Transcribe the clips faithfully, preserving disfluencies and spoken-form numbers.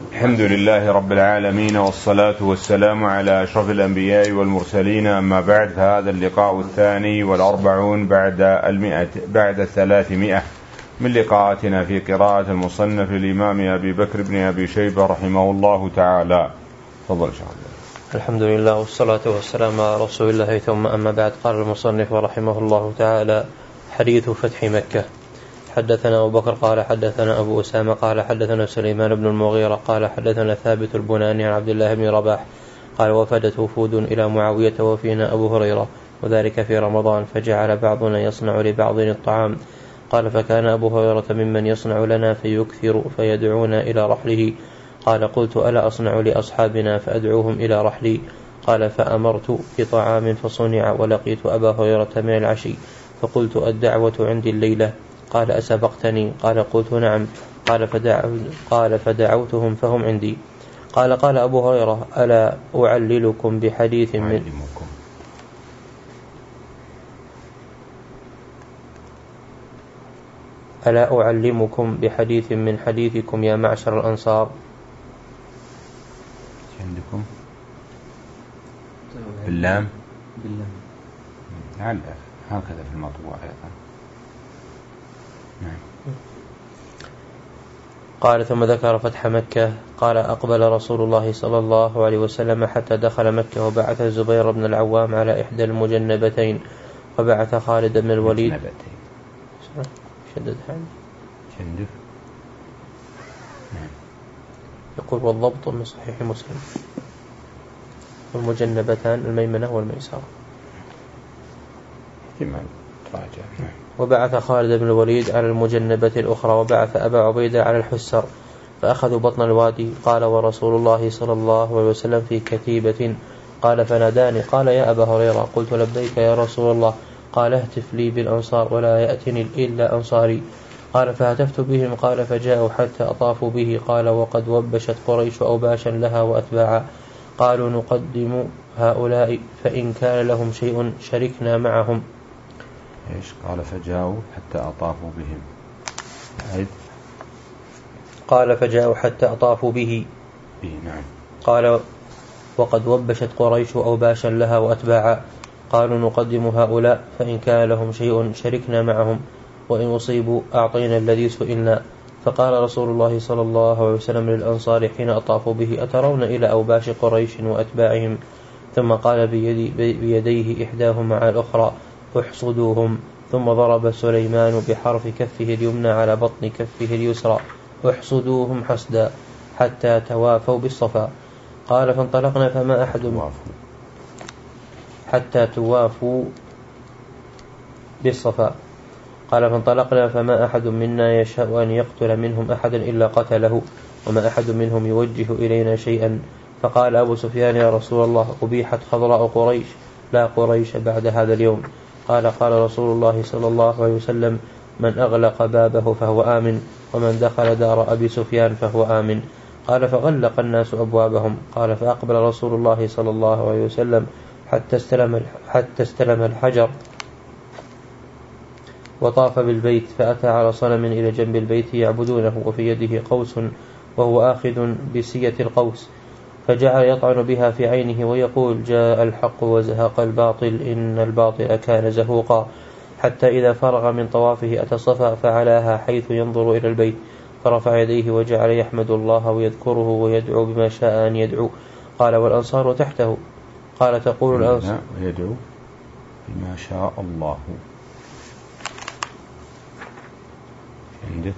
الحمد لله رب العالمين، والصلاة والسلام على أشرف الأنبياء والمرسلين، أما بعد، فهذا اللقاء الثاني والأربعون بعد المئة بعد الثلاثمائة من لقاءاتنا في قراءة المصنف للإمام أبي بكر بن أبي شيبة رحمه الله تعالى. تفضل شيخ. الحمد لله والصلاة والسلام على رسول الله، ثم أما بعد. قال المصنف رحمه الله تعالى: حديث فتح مكة. حدثنا أبو بكر قال حدثنا أبو أسامة قال حدثنا سليمان بن المغيرة قال حدثنا ثابت البناني عن عبد الله بن رباح قال: وفدت وفود إلى معاوية وفينا أبو هريرة، وذلك في رمضان، فجعل بعضنا يصنع لبعض الطعام. قال: فكان أبو هريرة ممن يصنع لنا فيكثر فيدعونا إلى رحله. قال: قلت: ألا أصنع لأصحابنا فأدعوهم إلى رحلي؟ قال: فأمرت بطعام فصنع، ولقيت أبا هريرة من العشي فقلت: الدعوة عندي الليلة. قال: أسبقتني؟ قال: قلت: نعم. قال: فدعو قال فدعوتهم فهم عندي. قال: قال أبو هريرة: ألا أعللكم بحديث من ألا أعلمكم بحديث من حديثكم يا معشر الأنصار؟ عندكم باللام باللام لعل هكذا في المطبوع أيضا. نعم. قال: ثم ذكر فتح مكة. قال: أقبل رسول الله صلى الله عليه وسلم حتى دخل مكة، وبعث الزبير بن العوام على إحدى المجنبتين، وبعث خالد بن الوليد شدد شندف نعم. يقول: والضبط من صحيح مسلم، والمجنبتان الميمنة والميسرة. وبعث خالد بن الوليد على المجنبة الأخرى، وبعث أبا عبيدة على الحسر، فأخذوا بطن الوادي. قال: ورسول الله صلى الله عليه وسلم في كتيبة. قال: فناداني قال: يا أبا هريرة. قلت: لبيك يا رسول الله. قال: اهتف لي بالأنصار ولا يأتني إلا أنصاري. قال: فهتفت بهم. قال: فجاءوا حتى أطافوا به. قال: وقد وبشت قريش أوباشا لها وأتباعا. قالوا: نقدم هؤلاء، فإن كان لهم شيء شركنا معهم. إيش قال؟ فجاءوا حتى أطافوا بهم. عيد. قال: فجاءوا حتى أطافوا به. به نعم. قال: وقد وبشت قريش أوباشا لها وأتباعا. قالوا: نقدم هؤلاء، فإن كان لهم شيء شركنا معهم، وإن أصيبوا أعطينا الذي سئلنا. فقال رسول الله صلى الله عليه وسلم للأنصار حين أطافوا به: أترون إلى أوباش قريش وأتباعهم؟ ثم قال بيدي بيديه إحداهما على الأخرى: احصدوهم. ثم ضرب سليمان بحرف كفه اليمنى على بطن كفه اليسرى: احصدوهم حسدا حتى توافوا بالصفا. قال: فانطلقنا فما أحد حتى توافوا بالصفا. قال: فانطلقنا فما أحد منا يشاء أن يقتل منهم أحدا إلا قتله، وما أحد منهم يوجه إلينا شيئا. فقال أبو سفيان: يا رسول الله، أبيحت خضراء قريش، لا قريش بعد هذا اليوم. قال: قال رسول الله صلى الله عليه وسلم: من أغلق بابه فهو آمن، ومن دخل دار أبي سفيان فهو آمن. قال: فغلق الناس أبوابهم. قال: فأقبل رسول الله صلى الله عليه وسلم حتى استلم, حتى استلم الحجر، وطاف بالبيت، فأتى على صنم إلى جنب البيت يعبدونه، وفي يده قوس وهو آخذ بسية القوس، فجعل يطعن بها في عينه ويقول: جاء الحق وزهق الباطل، إن الباطل كان زهوقا. حتى إذا فرغ من طوافه أتى الصفا فعلاها حيث ينظر إلى البيت، فرفع يديه وجعل يحمد الله ويذكره ويدعو بما شاء أن يدعو. قال: والأنصار تحته. قال: تقول الأنصار ويدعو بما شاء الله. عندك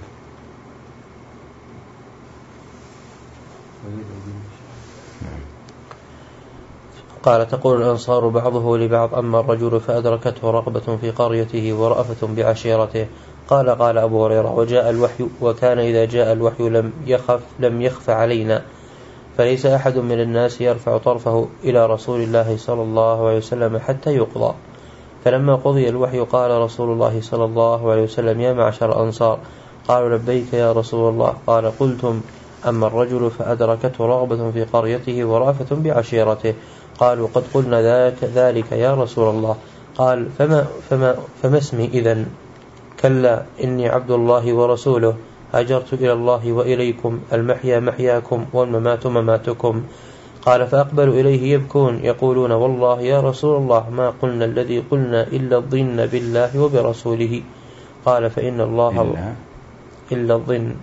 قال: تقول الأنصار بعضه لبعض: أما الرجل فأدركته رغبة في قريته ورأفة بعشيرته. قال: قال أبو هريرة: وجاء الوحي، وكان إذا جاء الوحي لم يخف لم يخف علينا، فليس أحد من الناس يرفع طرفه إلى رسول الله صلى الله عليه وسلم حتى يقضى. فلما قضي الوحي قال رسول الله صلى الله عليه وسلم: يا معشر الأنصار. قالوا: لبيك يا رسول الله. قال: قلتم: أما الرجل فأدركته رغبة في قريته ورأفة بعشيرته. قالوا: قد قلنا ذلك, ذلك يا رسول الله. قال: فما, فما, فما اسمي إذن؟ كلا إني عبد الله ورسوله هاجرت إلى الله وإليكم، المحيا محياكم والممات مماتكم. قال فأقبلوا إليه يبكون يقولون والله يا رسول الله ما قلنا الذي قلنا إلا الظن بالله وبرسوله. قال فإن الله إلا, إلا الظن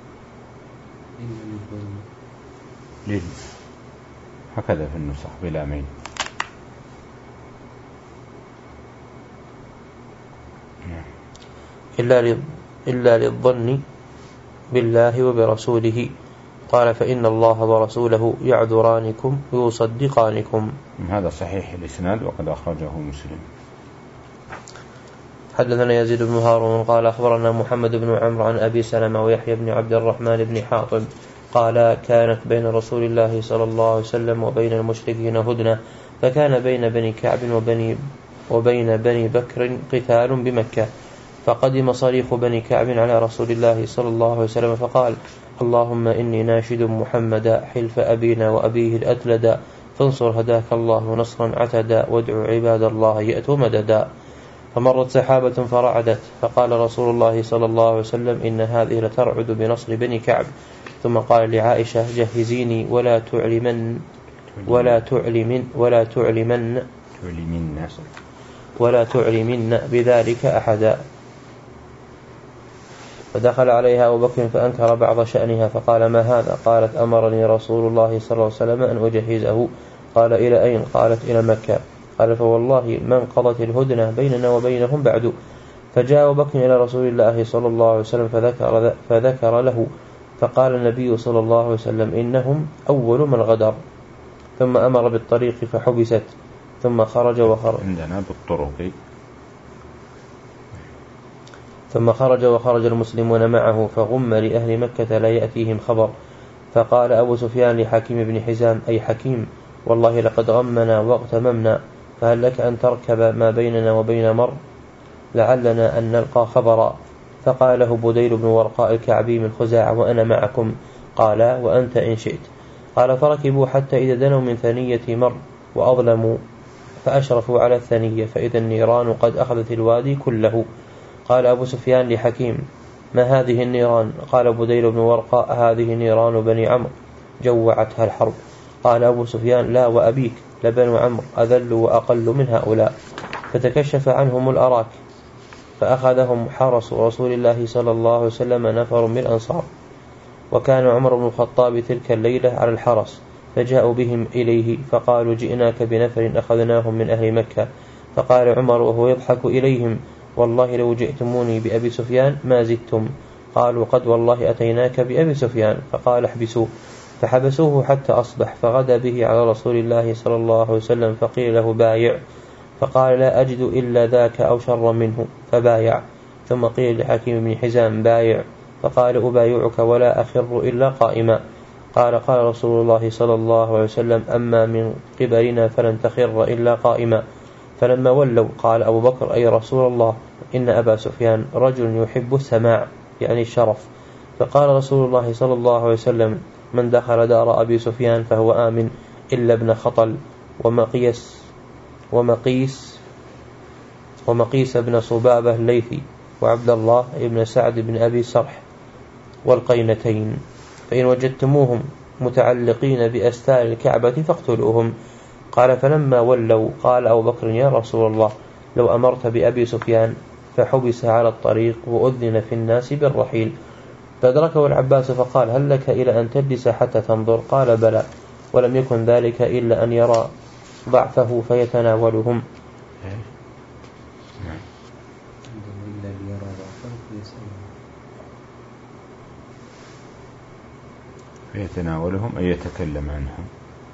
هكذا في النسخ بلا مين. إلا إلا للظن بالله وبرسوله. قال فإن الله ورسوله يعذرانكم ويصدقانكم. هذا صحيح الإسناد وقد أخرجه مسلم. حدثنا يزيد بن هارون قال أخبرنا محمد بن عمرو عن أبي سلمة ويحيى بن عبد الرحمن بن حاطب قال كانت بين رسول الله صلى الله عليه وسلم وبين المشركين هدنة، فكان بين بني كعب وبني وبين بني بكر قتال بمكة، فقدم صريخ بني كعب على رسول الله صلى الله عليه وسلم فقال اللهم إني ناشد محمدا حلف أبينا وأبيه الأتلدا، فانصر هداك الله نصرا عتدا، وادعو عباد الله يأتوا مددا. فمرت سحابة فرعدت، فقال رسول الله صلى الله عليه وسلم إن هذه لترعد بنصر بني كعب. ثم قال لعائشة جهزيني ولا تعلمن ولا تعلمن ولا تعلمن ولا تعلمن بذلك أحدا. فدخل عليها أبو بكر فأنكر بعض شأنها فقال ما هذا؟ قالت أمرني رسول الله صلى الله عليه وسلم أن أجهزه. قال إلى أين؟ قالت إلى مكة. قال فوالله ما انقضت الهدنة بيننا وبينهم بعد. فجاء أبو بكر إلى رسول الله صلى الله عليه وسلم فذكر, فذكر له، فقال النبي صلى الله عليه وسلم إنهم أول من غدر. ثم أمر بالطريق فحبست، ثم خرج وخرج عندنا بالطرق ثم خرج وخرج المسلمون معه، فغم لأهل مكة لا يأتيهم خبر. فقال أبو سفيان لحكيم بن حزام أي حكيم والله لقد غمنا واغتممنا، فهل لك أن تركب ما بيننا وبين مر لعلنا أن نلقى خبرا. فقال له بديل بن ورقاء الكعبي من خزاعة وأنا معكم. قال وأنت إن شئت. قال فركبوا حتى إذا دنوا من ثنية مر وأظلموا، فأشرفوا على الثنية فإذا النيران قد أخذت الوادي كله. قال أبو سفيان لحكيم ما هذه النيران؟ قال بديل بن ورقاء هذه نيران بني عمرو جوعتها الحرب. قال أبو سفيان لا وأبيك لبنو عمرو أذل وأقل من هؤلاء. فتكشف عنهم الأراك فأخذهم حرس رسول الله صلى الله عليه وسلم نفر من الأنصار، وكان عمر بن الخطاب تلك الليلة على الحرس، فجاءوا بهم إليه فقالوا جئناك بنفر أخذناهم من أهل مكة. فقال عمر وهو يضحك إليهم والله لو جئتموني بأبي سفيان ما زدتم. قالوا قد والله أتيناك بأبي سفيان. فقال احبسوه، فحبسوه حتى أصبح، فغدا به على رسول الله صلى الله عليه وسلم فقيل له بايع، فقال لا أجد إلا ذاك أو شر منه، فبايع. ثم قيل لحكيم بن حزام بايع، فقال أبايعك ولا أخر إلا قائما. قال قال رسول الله صلى الله عليه وسلم أما من قبلنا فلن تخر إلا قائما. فلما ولوا قال أبو بكر أي رسول الله إن أبا سفيان رجل يحب السماع يعني الشرف. فقال رسول الله صلى الله عليه وسلم من دخل دار أبي سفيان فهو آمن إلا ابن خطل ومقيس ومقيس ومقيس بن صبابة الليثي وعبد الله بن سعد بن أبي سرح والقينتين، فإن وجدتموهم متعلقين بأستار الكعبة فاقتلوهم. قال فلما ولوا قال أبو بكر يا رسول الله لو أمرت بأبي سفيان فحبس على الطريق وأذن في الناس بالرحيل. فأدركه العباس فقال هل لك إلى أن تجلس حتى تنظر؟ قال بلى، ولم يكن ذلك إلا أن يرى ضعفه فيتناولهم. فيتناولهم أي يتكلم عنهم.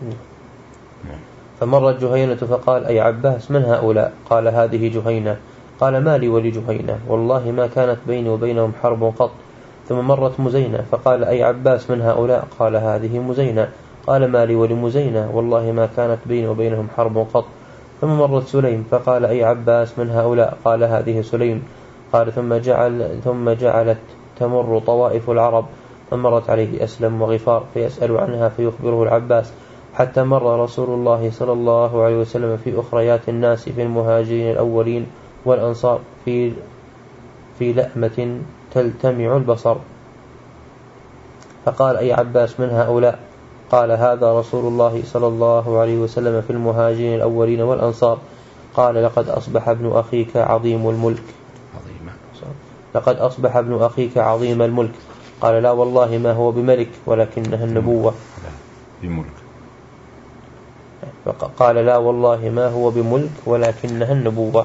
فمرت جهينة فقال أي عباس من هؤلاء؟ قال هذه جهينة. قال ما لي ولجهينة والله ما كانت بيني وبينهم حرب قط. ثم مرت مزينة فقال أي عباس من هؤلاء؟ قال هذه مزينة. قال ما لي ولمزينة والله ما كانت بيني وبينهم حرب قط. ثم مرت سليم فقال أي عباس من هؤلاء؟ قال هذه سليم. قال ثم جعل ثم جعلت تمر طوائف العرب، فمرت عليه أسلم وغفار فيسأل عنها فيخبره العباس، حتى مر رسول الله صلى الله عليه وسلم في أخريات الناس في المهاجرين الأولين والأنصار في في لأمة تلتمع البصر. فقال أي عباس من هؤلاء؟ قال هذا رسول الله صلى الله عليه وسلم في المهاجرين الأولين والأنصار. قال لقد أصبح ابن أخيك عظيم الملك لقد أصبح ابن أخيك عظيم الملك. قال لا والله ما هو بملك ولكنها النبوة. بملك. قال لا والله ما هو بملك ولكنها النبوة.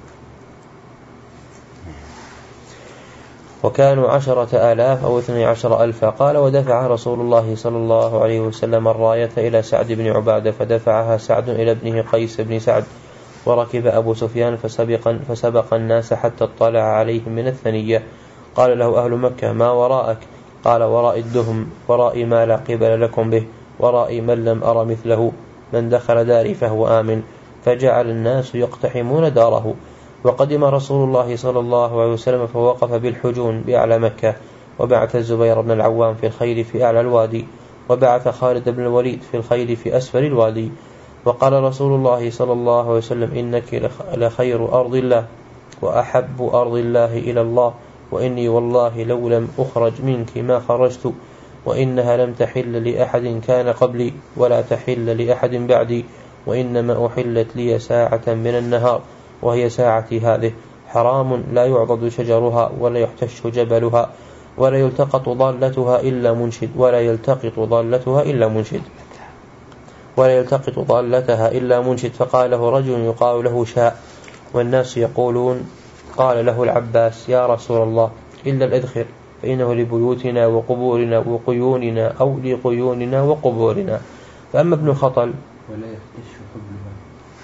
وكانوا عشرة آلاف أو اثني عشر ألفا. قال ودفع رسول الله صلى الله عليه وسلم الراية إلى سعد بن عبادة فدفعها سعد إلى ابنه قيس بن سعد، وركب أبو سفيان فسبق, فسبق الناس حتى اطلع عليهم من الثنية. قال له أهل مكة ما وراءك؟ قال وراء الدهم، وراء ما لا قبل لكم به، وراء من لم أر مثله، من دخل داري فهو آمن. فجعل الناس يقتحمون داره. وقدم رسول الله صلى الله عليه وسلم فوقف بالحجون بأعلى مكة، وبعث الزبير بن العوام في الخيل في أعلى الوادي، وبعث خالد بن الوليد في الخيل في أسفل الوادي. وقال رسول الله صلى الله عليه وسلم إنك لخير أرض الله وأحب أرض الله إلى الله، وإني والله لو لم أخرج منك ما خرجت، وإنها لم تحل لأحد كان قبلي ولا تحل لأحد بعدي، وإنما أحلت لي ساعة من النهار وهي ساعتي هذه، حرام لا يعضد شجرها ولا يحتش جبلها ولا يلتقط ضالتها إلا منشد ولا يلتقط ضالتها إلا منشد ولا يلتقط ضالتها إلا منشد. فقاله رجل يقال له شاء والناس يقولون. قال له العباس يا رسول الله إلا الإذخر فإنه لبيوتنا وقبورنا وقيوننا أو لقيوننا وقبورنا. فأما ابن خطل ولا يحتش حبلها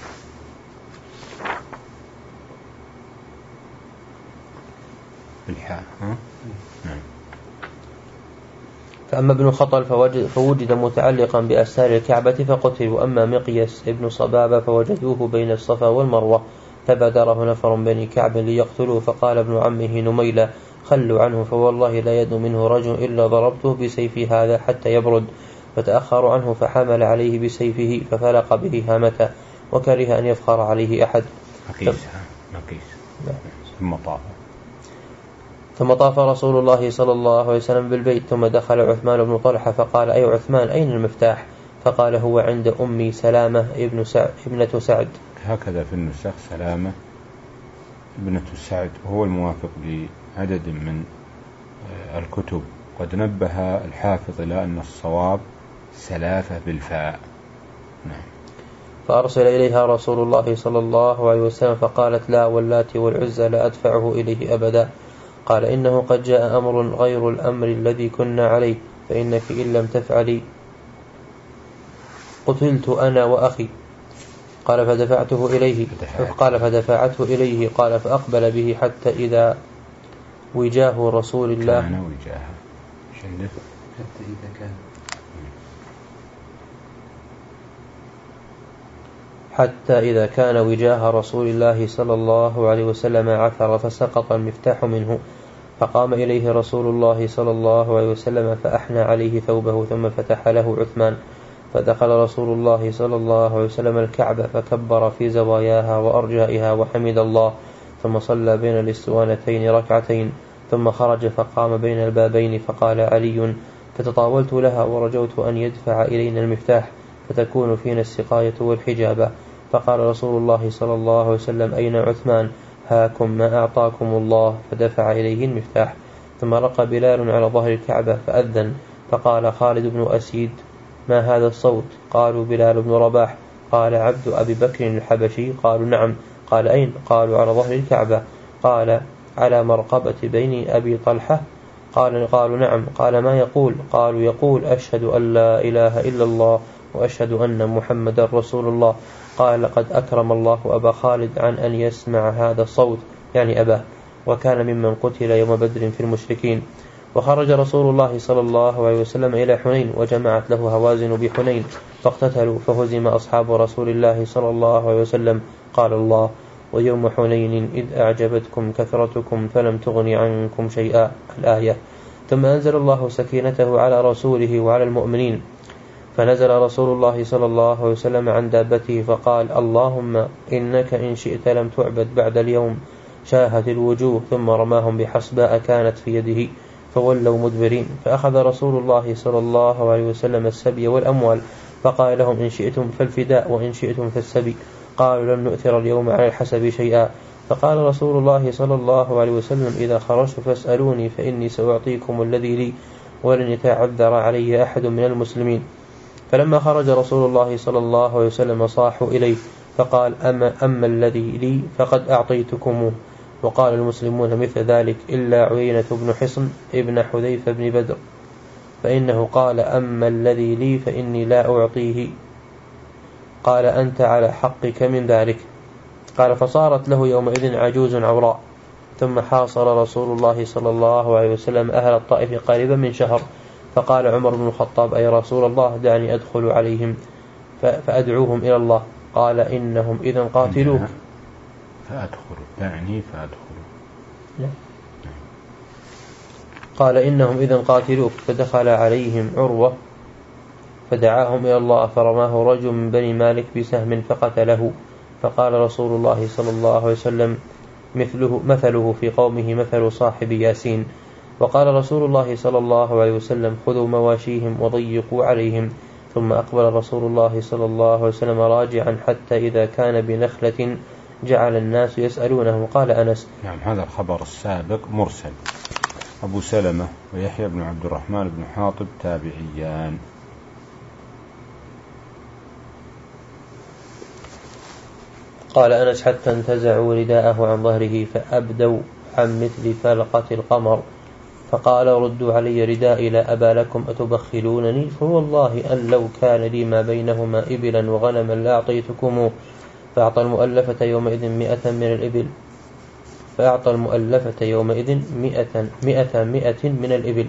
بالحاء. نعم. فأما ابن خطل فوجد, فوجد متعلقا بأستار الكعبة فقتل. وأما مقيس ابن صبابة فوجدوه بين الصفا والمروة، فبادره نفر بني كعب ليقتلوه، فقال ابن عمه نميلة خلوا عنه فوالله لا يد منه رجل إلا ضربته بسيفي هذا حتى يبرد. فتأخروا عنه فحمل عليه بسيفه ففلق به هامته، وكره أن يفخر عليه أحد. مقيس مقيس ثم طاف ثم طاف رسول الله صلى الله عليه وسلم بالبيت، ثم دخل عثمان بن طلحة فقال أي عثمان أين المفتاح؟ فقال هو عند أمي سلامة ابن سعد ابنة سعد. هكذا في النسخ سلامة ابنة سعد، وهو الموافق لعدد من الكتب. قد نبه الحافظ إلى أن الصواب سلافة بالفاء. نعم. فأرسل إليها رسول الله صلى الله عليه وسلم فقالت لا واللاتي والعزى لا أدفعه إليه أبدا. قال إنه قد جاء أمر غير الأمر الذي كنا عليه، فإنك إن لم تفعلي قتلت أنا وأخي. قال فدفعته إليه قال فدفعته إليه قال فأقبل به حتى إذا وجاه رسول الله كان وجاه حتى إذا كان حتى إذا كان وجاه رسول الله صلى الله عليه وسلم عثر فسقط المفتاح منه، فقام إليه رسول الله صلى الله عليه وسلم فأحنى عليه ثوبه، ثم فتح له عثمان. فدخل رسول الله صلى الله عليه وسلم الكعبة فكبر في زواياها وأرجائها وحمد الله، ثم صلى بين الاسوانتين ركعتين، ثم خرج فقام بين البابين فقال علي فتطاولت لها ورجوت أن يدفع إلينا المفتاح فتكون فينا السقاية والحجابة. فقال رسول الله صلى الله عليه وسلم أين عثمان؟ هاكم ما أعطاكم الله. فدفع إليه المفتاح. ثم رقى بلال على ظهر الكعبة فأذن، فقال خالد بن أسيد ما هذا الصوت؟ قالوا بلال بن رباح. قال عبد أبي بكر الحبشي؟ قالوا نعم. قال أين؟ قالوا على ظهر الكعبة. قال على مرقبة بين أبي طلحة؟ قال قالوا نعم. قال ما يقول؟ قالوا يقول أشهد أن لا إله إلا الله وأشهد أن محمد رسول الله. قال لقد أكرم الله أبا خالد عن أن يسمع هذا الصوت، يعني أباه، وكان ممن قتل يوم بدر في المشركين. وخرج رسول الله صلى الله عليه وسلم إلى حنين، وجمعت له هوازن بحنين فاقتتلوا فهزم أصحاب رسول الله صلى الله عليه وسلم. قال الله ويوم حنين إذ أعجبتكم كثرتكم فلم تغن عنكم شيئا، الآية. ثم أنزل الله سكينته على رسوله وعلى المؤمنين، فنزل رسول الله صلى الله عليه وسلم عن دابته فقال اللهم إنك إن شئت لم تعبد بعد اليوم. شاهت الوجوه، ثم رماهم بحصباء كانت في يده فولوا مدبرين. فأخذ رسول الله صلى الله عليه وسلم السبي والأموال، فقال لهم: إن شئتم فالفداء وإن شئتم فالسبي. قالوا: لن نؤثر اليوم على الحسب شيئا. فقال رسول الله صلى الله عليه وسلم: إذا خرجت فاسألوني فإني سأعطيكم الذي لي ولن يتعذر علي أحد من المسلمين. فلما خرج رسول الله صلى الله عليه وسلم صاحوا إليه، فقال: أما, أما الذي لي فقد أعطيتكموه. وقال المسلمون مثل ذلك إلا عيينة بن حصن ابن حذيفة بن بدر، فإنه قال: أما الذي لي فإني لا أعطيه. قال: أنت على حقك من ذلك. قال: فصارت له يومئذ عجوز عوراء. ثم حاصر رسول الله صلى الله عليه وسلم أهل الطائف قريبا من شهر. فقال عمر بن الخطاب: أي رسول الله، دعني أدخل عليهم فأدعوهم إلى الله. قال: إنهم إذا قاتلوك. فأدخل دعني فأدخل. قال: إنهم إذا قاتلوك. فدخل عليهم عروة فدعاهم إلى الله، فرماه رجل من بني مالك بسهم فقتله. فقال رسول الله صلى الله عليه وسلم: مثله, مثله في قومه مثل صاحب ياسين. وقال رسول الله صلى الله عليه وسلم: خذوا مواشيهم وضيقوا عليهم. ثم أقبل رسول الله صلى الله عليه وسلم راجعا حتى إذا كان بنخلة جعل الناس يسألونه. قال أنس: نعم، هذا الخبر السابق مرسل. أبو سلمة ويحيى بن عبد الرحمن بن حاطب تابعيان. قال أنس: حتى انتزعوا رداءه عن ظهره فأبدوا عن مثل فلقة القمر، فقال: ردوا علي ردائي لا أبا لكم أتبخلونني؟ فوالله أن لو كان لي ما بينهما إبلا وغنما لأعطيتكموه. فأعطى المؤلفة يومئذ مئة من الإبل فأعطى المؤلفة يومئذ مئة مئة مئة من الإبل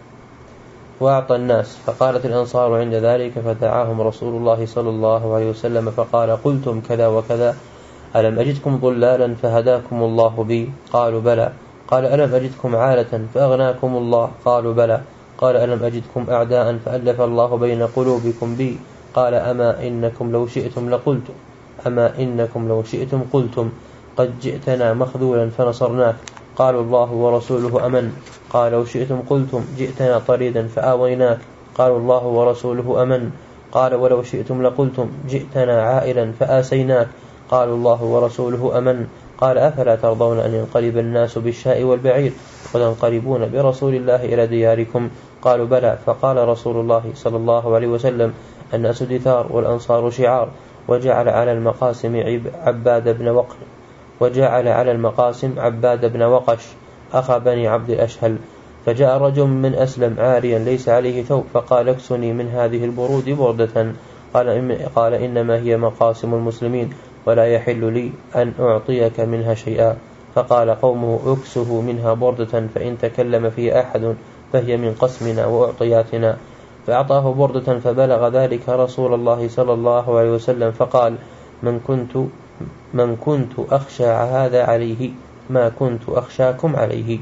وأعطى الناس. فقالت الأنصار عند ذلك، فدعاهم رسول الله صلى الله عليه وسلم فقال: قلتم كذا وكذا، ألم أجدكم ضلالا فهداكم الله بي؟ قالوا: بلى. قال: ألم أجدكم عالة فأغناكم الله؟ قالوا: بلى. قال: ألم أجدكم أعداء فألف الله بين قلوبكم بي؟ قال: أما إنكم لو شئتم لقلتم أما إنكم لو شئتم قلتم قد جئتنا مخذولا فنصرناك. قالوا: الله ورسوله أمن. قال: لو شئتم قلتم جئتنا طريدا فآويناك. قالوا: الله ورسوله أمن. قال: ولو شئتم لقلتم جئتنا عائلا فآسيناك. قالوا: الله ورسوله أمن. قال: أفلا ترضون أن ينقلب الناس بالشاء والبعير وتنقلبون برسول الله إلى دياركم؟ قالوا: بلى. فقال رسول الله صلى الله عليه وسلم: الناس دثار والأنصار شعار. وجعل على المقاسم عباد بن وقل وجعل على المقاسم عباد بن وقش أخا بني عبد الأشهل. فجاء رجل من أسلم عاريا ليس عليه ثوب، فقال: اكسني من هذه البرود بردة. قال, قال: إنما هي مقاسم المسلمين ولا يحل لي أن أعطيك منها شيئا. فقال قومه: اكسه منها بردة، فإن تكلم فيه أحد فهي من قسمنا وأعطياتنا. فأعطاه بردة، فبلغ ذلك رسول الله صلى الله عليه وسلم، فقال: من كنت من كنت أخشى هذا عليه ما كنت أخشاكم عليه.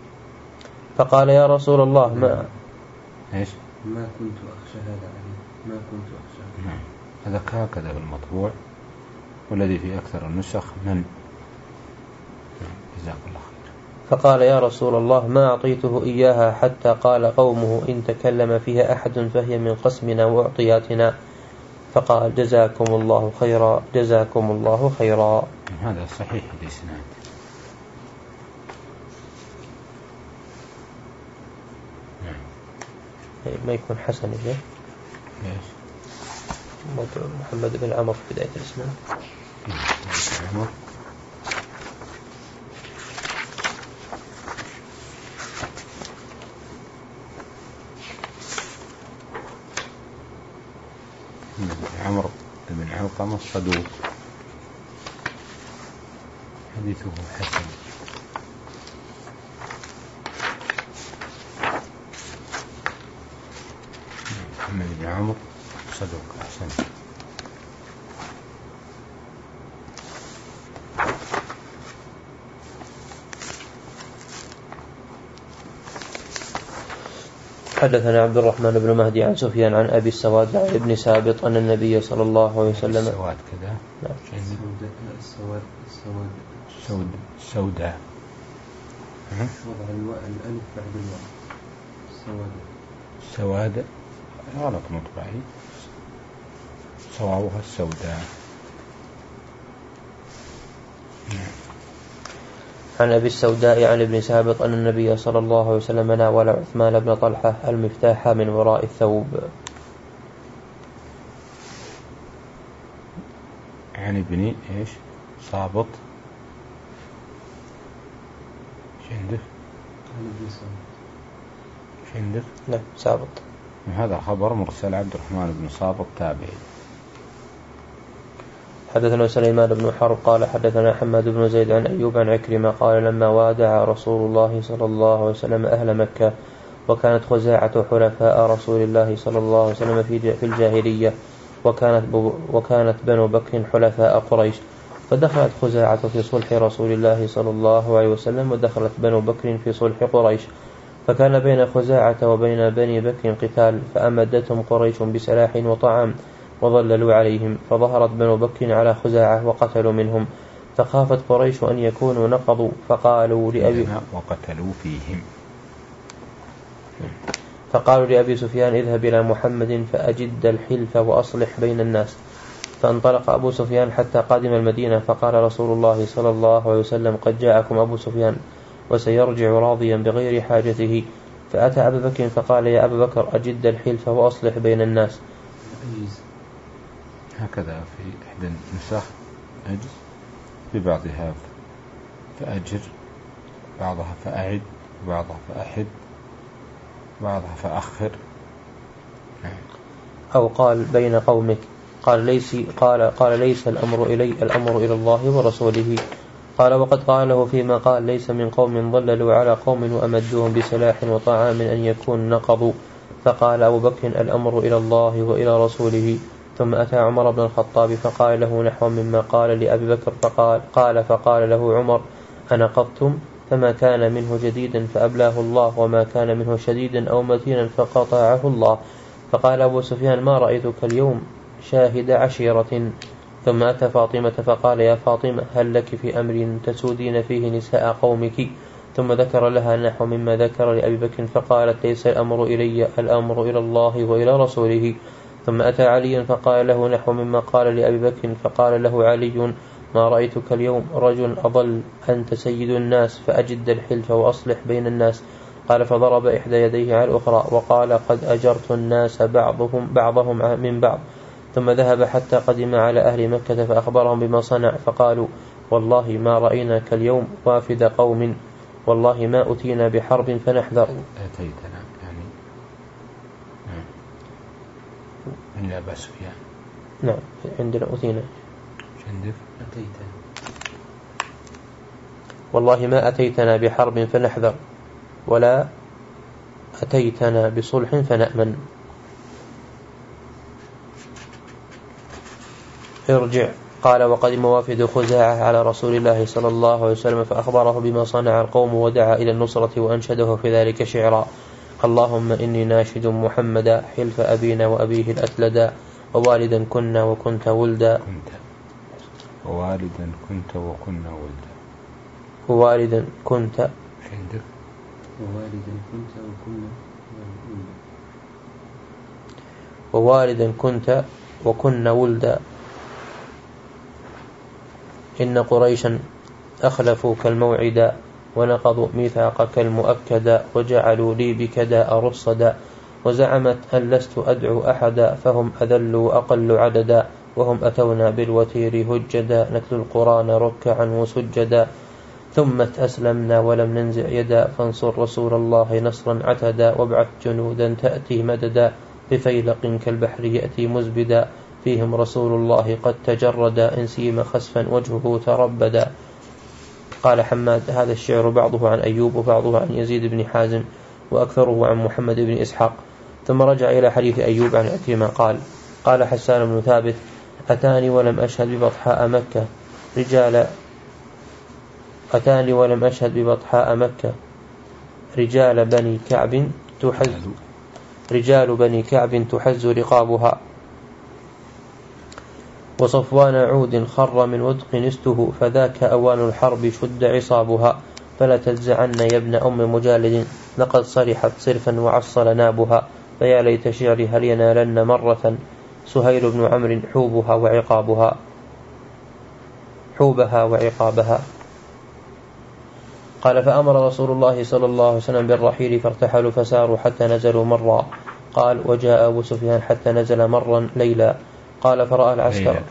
فقال: يا رسول الله ما إيش؟ ما كنت أخشى هذا عليه ما كنت أخشى. نعم، هذا هكذا بالمطبوع، والذي في أكثر النسخ من. جزاك الله خير. فقال: يا رسول الله ما أعطيته إياها حتى قال قومه: إن تكلم فيها أحد فهي من قسمنا وأعطياتنا. فقال: جزاكم الله خيرا جزاكم الله خيرا. هذا صحيح الإسناد. ما يكون حسن إليه محمد بن عمر في بداية الإسلام. عمرو بن علقمة صدوق، حديثه حسن. محمد بن عمرو صدوق أحسن. حدثنا عبد الرحمن بن مهدي عن سفيان عن أبي السواد عن ابن سابط أن النبي صلى الله عليه وسلم. السواد كذا. نعم. السواد السواد سود سوداء. وضع الألف بعد الواو. سواد غلط مطبعي، صوابها السوداء. عن أبي السوداء عن ابن سابق أن النبي صلى الله عليه وسلم ناول عثمان بن طلحة المفتاح من وراء الثوب. عن ابن إيش سابط شندف شندف لا سابط، هذا خبر مرسل عبد الرحمن بن سابط تابعي. حدثنا سليمان بن حرب قال حدثنا حماد بن زيد عن أيوب عن عكرمة قال لما وادع رسول الله صلى الله عليه وسلم أهل مكة وكانت خزاعة حلفاء رسول الله صلى الله عليه وسلم في الجاهلية وكانت وكانت بنو بكر حلفاء قريش، فدخلت خزاعة في صلح رسول الله صلى الله عليه وسلم ودخلت بنو بكر في صلح قريش، فكان بين خزاعة وبين بني بكر قتال، فأمدتهم قريش بسلاح وطعام وظللوا عليهم، فظهرت بنو بكر على خزاعة وقتلوا منهم، فخافت قريش أن يكونوا نقضوا، فقالوا لأبي وقتلوا فيهم فقالوا لأبي سفيان اذهب إلى محمد فأجد الحلف وأصلح بين الناس. فانطلق أبو سفيان حتى قادم المدينة، فقال رسول الله صلى الله عليه وسلم قد جاءكم أبو سفيان وسيرجع راضيا بغير حاجته. فأتى أبا بكر فقال يا أبا بكر أجد الحلف وأصلح بين الناس. هكذا في إحدى النسخ أجز ببعضها فأجر، بعضها فأعد، بعضها فأحد، بعضها فأخر. أو قال بين قومك، قال ليس قال قال ليس الأمر إلي، الأمر إلى الله ورسوله. قال وقد قاله فيما قال ليس من قوم ضللوا على قوم وأمدوهم بسلاح وطعام أن يكون نقضوا. فقال أبو بكر الأمر إلى الله وإلى رسوله. ثم أتى عمر بن الخطاب فقال له نحو مما قال لأبي بكر، فقال قال فقال له عمر أنقضتم؟ فما كان منه جديدا فأبلاه الله، وما كان منه شديدا أو متينا فقطعه الله. فقال أبو سفيان ما رأيتك اليوم شاهد عشيرة. ثم أتى فاطمة فقال يا فاطمة هل لك في أمر تسودين فيه نساء قومك؟ ثم ذكر لها نحو مما ذكر لأبي بكر، فقالت ليس الأمر إلي، الأمر إلى الله وإلى رسوله. ثم أتى عليا فقال له نحو مما قال لأبي بكر، فقال له علي ما رأيتك اليوم رجل أضل، أنت سيد الناس فأجد الحلف وأصلح بين الناس. قال فضرب إحدى يديه على الأخرى وقال قد أجرت الناس بعضهم بعضهم من بعض. ثم ذهب حتى قدم على أهل مكة فأخبرهم بما صنع، فقالوا والله ما رأيناك اليوم وافد قوم، والله ما أتينا بحرب فنحذر. أتيتنا يعني من أبا سفيان. نعم عندنا أتينا شندف أتيتنا والله ما أتيتنا بحرب فنحذر، ولا أتيتنا بصلح فنأمن. ارجع. قال وقدم وافد خزاعة على رسول الله صلى الله عليه وسلم فأخبره بما صنع القوم ودعا إلى النصرة وأنشده في ذلك شعرا اللهم إني ناشد محمدا حلف أبينا وأبيه الأتلدا ووالدا كنا وكنت ولدا كنت ووالدا كنت وكنا ولدا ووالدا كنت عندك ووالدا كنت وكنا ولدا ووالدا كنت وكنا ولدا إن قريشا أخلفوك الموعدا ونقضوا ميثاقك المؤكدا وجعلوا لي بك داء رصدا وزعمت أن لست أدعو أحدا فهم أذل وأقل عددا وهم أتونا بالوتير هجدا نتلو القرآن ركعا وسجدا ثم أسلمنا ولم ننزع يدا فانصر رسول الله نصرا عتدا وابعث جنودا تأتي مددا بفيلق كالبحر يأتي مزبدا فيهم رسول الله قد تجردا إن سيم خسفا وجهه تربدا. قال حماد هذا الشعر بعضه عن أيوب وبعضه عن يزيد بن حازم وأكثره عن محمد بن إسحاق. ثم رجع إلى حديث أيوب عن عكرمة قال قال حسان بن ثابت أتاني ولم أشهد ببطحاء مكة رجال أتاني ولم أشهد ببطحاء مكة رجال بني كعب تحز رجال بني كعب تحز رقابها وصفوان عود خر من ودق نسته فذاك أوان الحرب شد عصابها فلا تجزعن يا ابن أم مجالد لقد صرحت صرفا وعصل نابها، فيا ليت شعري هل ينالن مرة سهيل بن عمرو حوبها وعقابها حوبها وعقابها. قال فأمر رسول الله صلى الله عليه وسلم بالرحيل فارتحلوا فساروا حتى نزلوا مرا. قال وجاء أبو سفيان حتى نزل مرا ليلا. قال فرأى العسكر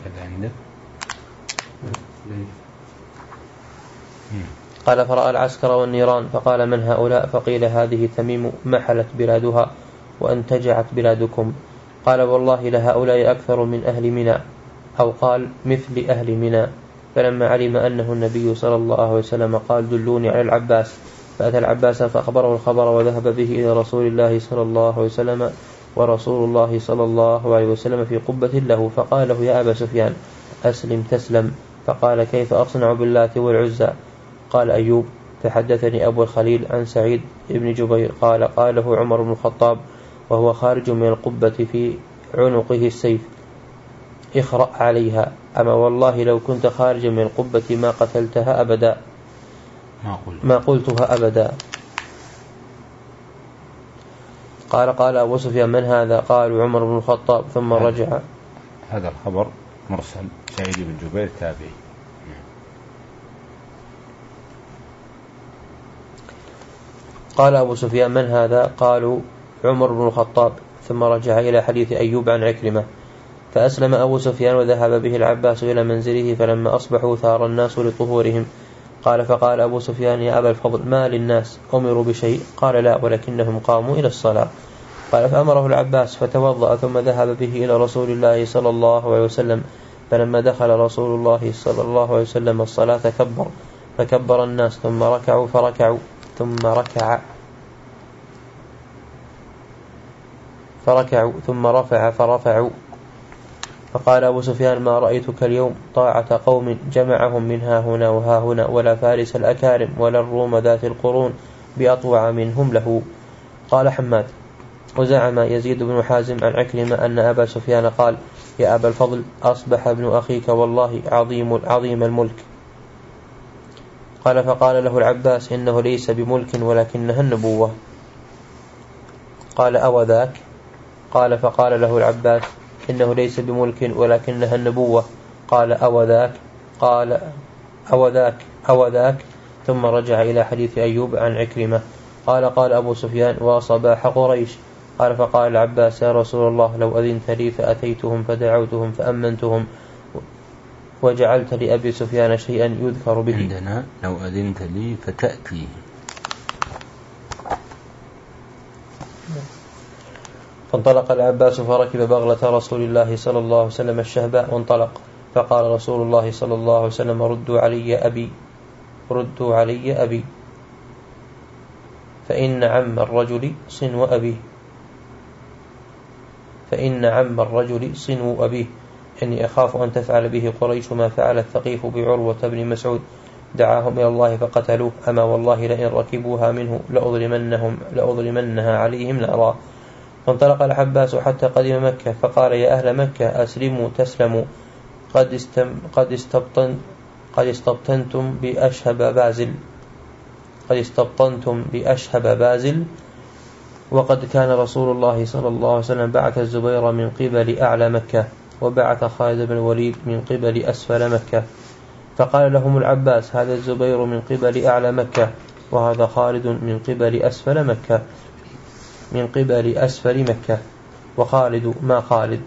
قال فرأى العسكر والنيران فقال من هؤلاء؟ فقيل هذه تميم محلت بلادها وانتجعت بلادكم. قال والله لهؤلاء أكثر من أهل منى، أو قال مثل أهل منى. فلما علم أنه النبي صلى الله عليه وسلم قال دلوني على العباس، فأتى العباس فأخبره الخبر وذهب به إلى رسول الله صلى الله عليه وسلم، ورسول الله صلى الله عليه وسلم في قبة له، فقال له يا أبا سفيان أسلم تسلم. فقال كيف أصنع باللات والعزى؟ قال أيوب فحدثني أبو الخليل عن سعيد بن جبير قال قاله عمر بن الخطاب وهو خارج من القبة في عنقه السيف اخرأ عليها، أما والله لو كنت خارجا من القبة ما قتلتها أبدا ما قلتها أبدا. قال قال أبو سفيان من هذا؟ قالوا عمر بن الخطاب. ثم رجع. هذا الخبر مرسل، سعيد بن جبير تابعي. قال أبو سفيان من هذا؟ قالوا عمر بن الخطاب. ثم رجع إلى حديث أيوب عن عكرمة. فأسلم أبو سفيان وذهب به العباس إلى منزله، فلما أصبحوا ثار الناس لطهورهم. قال فقال أبو سفيان يا أبا الفضل ما للناس أمروا بشيء؟ قال لا ولكنهم قاموا إلى الصلاة. قال فأمره العباس فتوضأ ثم ذهب به إلى رسول الله صلى الله عليه وسلم، فلما دخل رسول الله صلى الله عليه وسلم الصلاة كبر فكبر الناس ثم ركعوا فركعوا ثم ركع فركعوا ثم رفع فرفعوا. فقال أبو سفيان ما رأيتك اليوم طاعة قوم جمعهم من ها هنا وها هنا، ولا فارس الأكارم ولا الروم ذات القرون بأطوع منهم له. قال حماد وزعم يزيد بن حازم عن عكرمة أن أبا سفيان قال يا أبا الفضل أصبح ابن أخيك والله عظيم, عظيم الملك. قال فقال له العباس إنه ليس بملك ولكنها النبوة. قال أو ذاك؟ قال فقال له العباس إنه ليس بملك ولكنها النبوة. قال أو ذاك؟ قال أو ذاك أو ذاك. ثم رجع إلى حديث أيوب عن عكرمة. قال قال أبو سفيان وصباح قريش. قال فقال العباس يا رسول الله لو أذنت لي فأتيتهم فدعوتهم فأمنتهم وجعلت لأبي سفيان شيئا يذكر به. عندنا لو أذنت لي فتأتي. فانطلق العباس فركب بغلة رسول الله صلى الله عليه وسلم الشهباء وانطلق. فقال رسول الله صلى الله عليه وسلم ردوا علي أبي ردوا علي أبي فإن عم الرجل صنو أبيه فإن عم الرجل صنو أبيه إني أخاف أن تفعل به قريش ما فعل الثقيف بعروة بن مسعود دعاهم إلى الله فقتلوه، أما والله لئن ركبوها منه لأظلمنهم لأظلمنها عليهم نارا. فانطلق العباس حتى قدم مكة فقال يا أهل مكة أسلموا تسلموا قد استم قد استبطن قد استبطنتم بأشهب بازل قد استبطنتم بأشهب بازل وقد كان رسول الله صلى الله عليه وسلم بعث الزبير من قبل أعلى مكة وبعث خالد بن الوليد من قبل أسفل مكة. فقال لهم العباس هذا الزبير من قبل أعلى مكة وهذا خالد من قبل أسفل مكة من قبل أسفل مكة وخالد ما خالد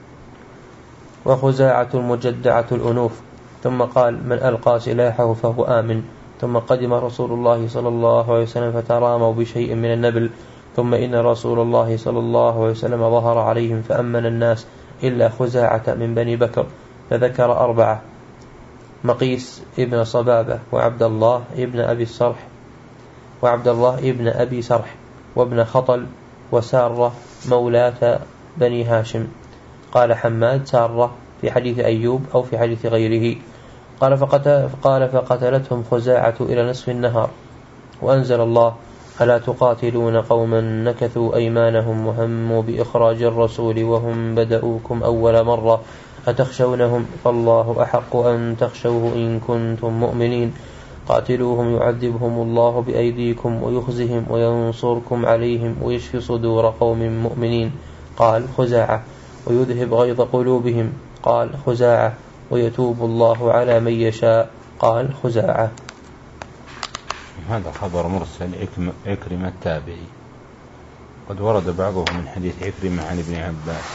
وخزاعة المجدعة الأنوف. ثم قال من ألقى سلاحه فهو آمن. ثم قدم رسول الله صلى الله عليه وسلم فتراموا بشيء من النبل. ثم إن رسول الله صلى الله عليه وسلم ظهر عليهم فأمن الناس إلا خزاعة من بني بكر، فذكر أربعة مقيس ابن صبابة وعبد الله ابن أبي السرح وعبد الله ابن أبي سرح وابن خطل وسارة مولاة بني هاشم. قال حماد سارة في حديث أيوب أو في حديث غيره. قال فقتل قال فقتلتهم خزاعة إلى نصف النهار. وأنزل الله ألا تقاتلون قوما نكثوا أيمانهم وهموا بإخراج الرسول وهم بدؤوكم أول مرة أتخشونهم فالله أحق أن تخشوه إن كنتم مؤمنين. قاتلوهم يعذبهم الله بأيديكم ويخزهم وينصركم عليهم ويشفي صدور قوم مؤمنين. قال خزاعة. ويذهب غيظ قلوبهم. قال خزاعة. ويتوب الله على من يشاء. قال خزاعة. هذا خبر مرسل عكرمة التابعي، قد ورد بعضه من حديث عكرمة عن ابن عباس.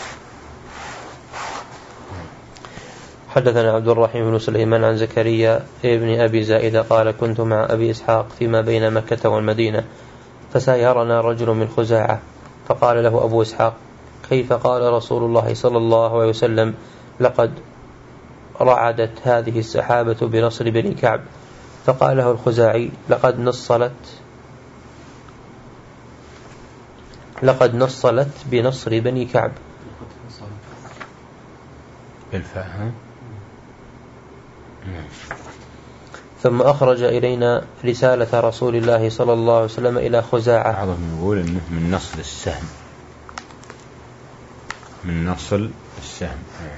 حدثنا عبد الرحيم بن سليمان عن زكريا ابن أبي زائدة قال كنت مع أبي إسحاق فيما بين مكة والمدينة فسايرنا رجل من خزاعة فقال له أبو إسحاق كيف قال رسول الله صلى الله عليه وسلم لقد رعدت هذه السحابة بنصر بني كعب؟ فقال له الخزاعي لقد نصلت لقد نصلت بنصر بني كعب بالفهم. ثم أخرج إلينا رسالة رسول الله صلى الله عليه وسلم إلى خزاعة. بعضهم يقول إنه من نصل السهم، من نصل السهم.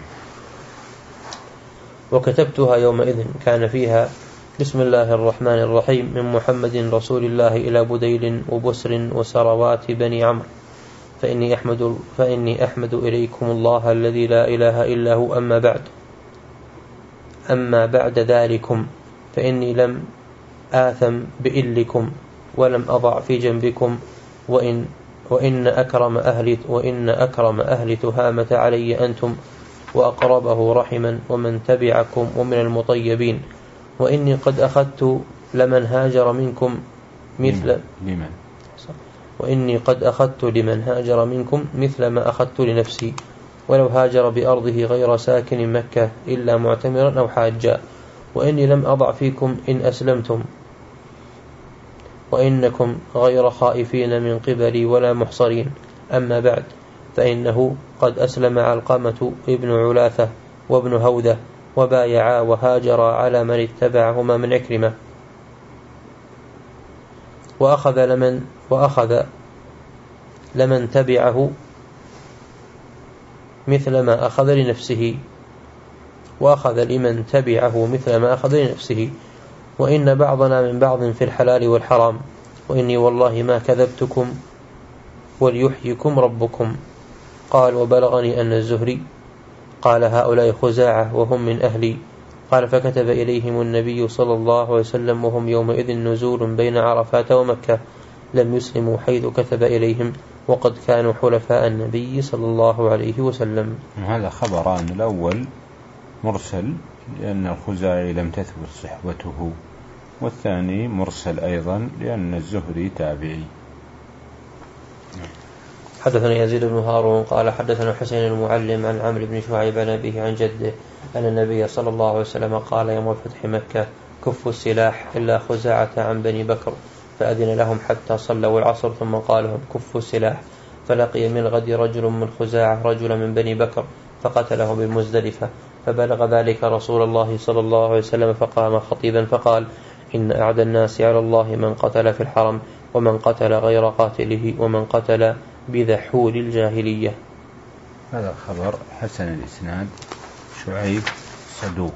وكتبتها يومئذ كان فيها بسم الله الرحمن الرحيم من محمد رسول الله إلى بديل وبسر وسروات بني عمرو فإني أحمد, فإني أحمد إليكم الله الذي لا إله إلا هو. أما بعد أما بعد ذلكم فإني لم آثم بإلكم ولم أضع في جنبكم وإن, وإن أكرم أهل وإن أكرم أهل تهامة علي أنتم وأقربه رحما ومن تبعكم ومن المطيبين. وإني قد أخذت لمن هاجر منكم مثل لمن وإني قد أخذت لمن هاجر منكم مثل ما أخذت لنفسي ولو هاجر بأرضه غير ساكن مكة إلا معتمرا أو حاجا. وإني لم أضع فيكم إن أسلمتم وإنكم غير خائفين من قبلي ولا محصرين. أما بعد فإنه قد أسلم علقمة ابن علاثة وابن هودة وبايعا وهاجرا على من اتبعهما من عكرمة وأخذ لمن, وأخذ لمن تبعه مثل ما أخذ لنفسه وأخذ لمن تبعه مثل ما أخذ لنفسه. وإن بعضنا من بعض في الحلال والحرام. وإني والله ما كذبتكم وليحييكم ربكم. قال وبلغني أن الزهري قال هؤلاء خزاعة وهم من أهلي. قال فكتب إليهم النبي صلى الله عليه وسلم وهم يومئذ نزول بين عرفات ومكة لم يسلموا حيث كتب إليهم وقد كانوا حلفاء النبي صلى الله عليه وسلم. هذا خبران، الأول مرسل لأن الخزاعي لم تثبت صحبته، والثاني مرسل أيضا لأن الزهري تابعي. حدثنا يزيد بن هارون قال حدثنا حسين المعلم عن عمرو بن شعيب عن أبيه عن جده أن النبي صلى الله عليه وسلم قال يوم فتح مكة كفوا السلاح إلا خزاعة عن بني بكر فأذن لهم حتى صلوا العصر ثم قال لهم كفوا السلاح. فلقي من الغد رجل من خزاعة رجلا من بني بكر فقتله بالمزدلفة فبلغ ذلك رسول الله صلى الله عليه وسلم فقام خطيبا فقال إن أعدى الناس على الله من قتل في الحرم ومن قتل غير قاتله ومن قتل بذحول الجاهلية. هذا خبر حسن الإسناد شعيب صدوق.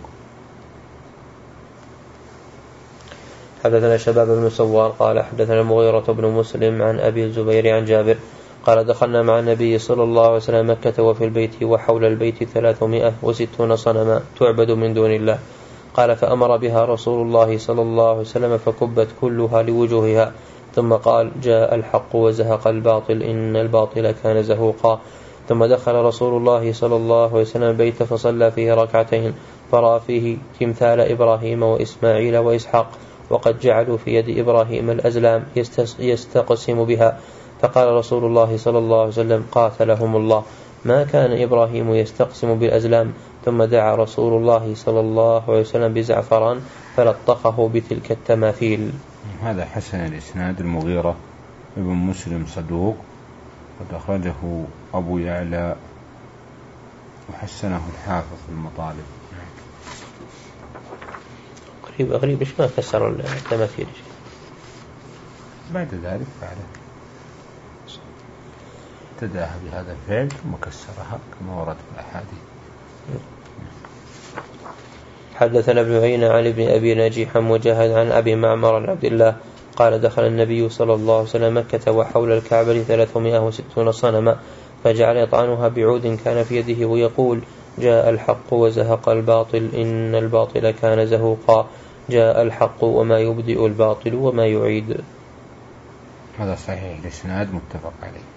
حدثنا شباب بن سوار قال حدثنا المغيرة بن مسلم عن أبي الزبير عن جابر قال دخلنا مع النبي صلى الله عليه وسلم مكة وفي البيت وحول البيت ثلاثمائة وستون صنما تعبد من دون الله. قال فأمر بها رسول الله صلى الله عليه وسلم فكبت كلها لوجوهها ثم قال جاء الحق وزهق الباطل إن الباطل كان زهوقا. ثم دخل رسول الله صلى الله عليه وسلم البيت فصلى فيه ركعتين فرأى فيه تمثال إبراهيم وإسماعيل وإسحاق وقد جعلوا في يد إبراهيم الأزلام يستقسم بها. فقال رسول الله صلى الله عليه وسلم قاتلهم الله ما كان إبراهيم يستقسم بالأزلام. ثم دعا رسول الله صلى الله عليه وسلم بزعفران فلطخه بتلك التماثيل. هذا حسن الإسناد المغيرة ابن مسلم صدوق قد أخرجه أبو يعلى وحسنه الحافظ في المطالب. غريب غريب إيش ما كسر التماثيل بعد ذلك فعله ابتداها بهذا الفعل ثم كسرها كما ورد في الأحاديث. حدثنا ابن عيينة عن ابن أبي نجيح مجاهد عن أبي معمر عن عبد الله قال دخل النبي صلى الله عليه وسلم مكة وحول الكعبة ثلاثمائة وستون صنما فجعل يطعنها بعود كان في يده ويقول جاء الحق وزهق الباطل إن الباطل كان زهوقا جاء الحق وما يبدئ الباطل وما يعيد. هذا صحيح الإسناد متفق عليه.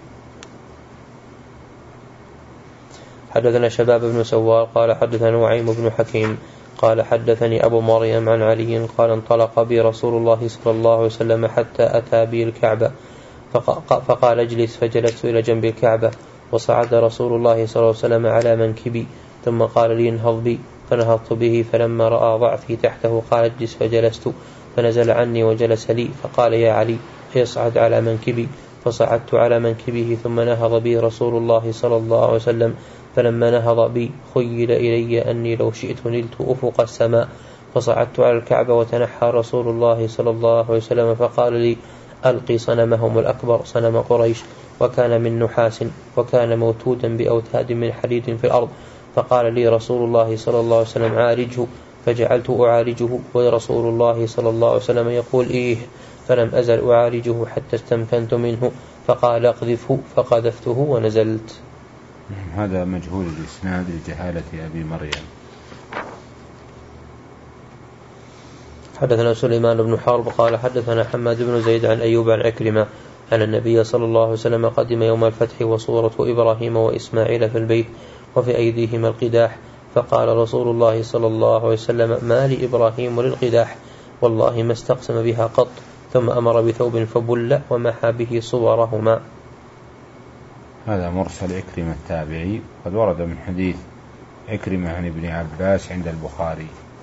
حدثنا شباب بن سوار قال حدثنا نعيم بن حكيم قال حدثني أبو مريم عن علي قال انطلق بي رسول الله صلى الله عليه وسلم حتى أتى بي الكعبة فقال اجلس فجلست إلى جنب الكعبة وصعد رسول الله صلى الله عليه وسلم على منكبي ثم قال لي انهض بي فنهضت به فلما رأى ضعفي تحته قال اجلس فجلست فنزل عني وجلس لي فقال يا علي اصعد على منكبي فصعدت على منكبه ثم نهض بي رسول الله صلى الله عليه وسلم فلما نهض بي خيل إلي أني لو شئت نلت أفق السماء فصعدت على الكعبة وتنحى رسول الله صلى الله عليه وسلم فقال لي ألقي صنمهم الأكبر صنم قريش وكان من نحاس وكان موتودا بأوتاد من حديد في الأرض فقال لي رسول الله صلى الله عليه وسلم عالجه فجعلت أعالجه ورسول الله صلى الله عليه وسلم يقول إيه فلم أزل أعالجه حتى استمكنت منه فقال اقذفه فقذفته ونزلت. هذا مجهول الإسناد لجهالة أبي مريم. حدثنا سليمان بن حرب قال حدثنا حماد بن زيد عن أيوب عن عكرمة أن النبي صلى الله عليه وسلم قدم يوم الفتح وصورة إبراهيم وإسماعيل في البيت وفي أيديهما القداح فقال رسول الله صلى الله عليه وسلم ما لإبراهيم للقداح والله ما استقسم بها قط ثم أمر بثوب فبل ومحى به صورهما. هذا مرسل عكرمة التابعي قد ورد من حديث عكرمة عن ابن عباس عند البخاري.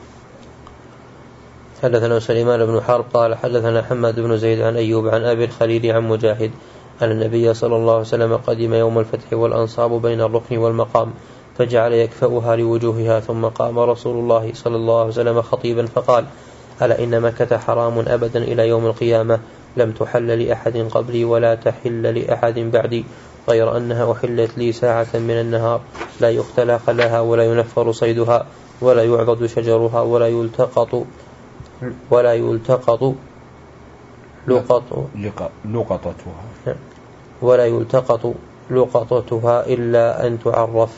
حدثنا سليمان بن حرب قال حدثنا حماد بن زيد عن أيوب عن أبي الخليل عن مجاهد أن النبي صلى الله عليه وسلم قدم يوم الفتح والأنصاب بين الركن والمقام فجعل يكفأها لوجوهها ثم قام رسول الله صلى الله عليه وسلم خطيبا فقال ألا إن مكة حرام أبدا إلى يوم القيامة لم تحل لأحد قبلي ولا تحل لأحد بعدي غير أنها أحلت لي ساعة من النهار لا يختلق لها ولا ينفر صيدها ولا يعضد شجرها ولا يلتقط ولا يلتقط لقط لقطتها ولا يلتقط لقطتها إلا أن تعرف.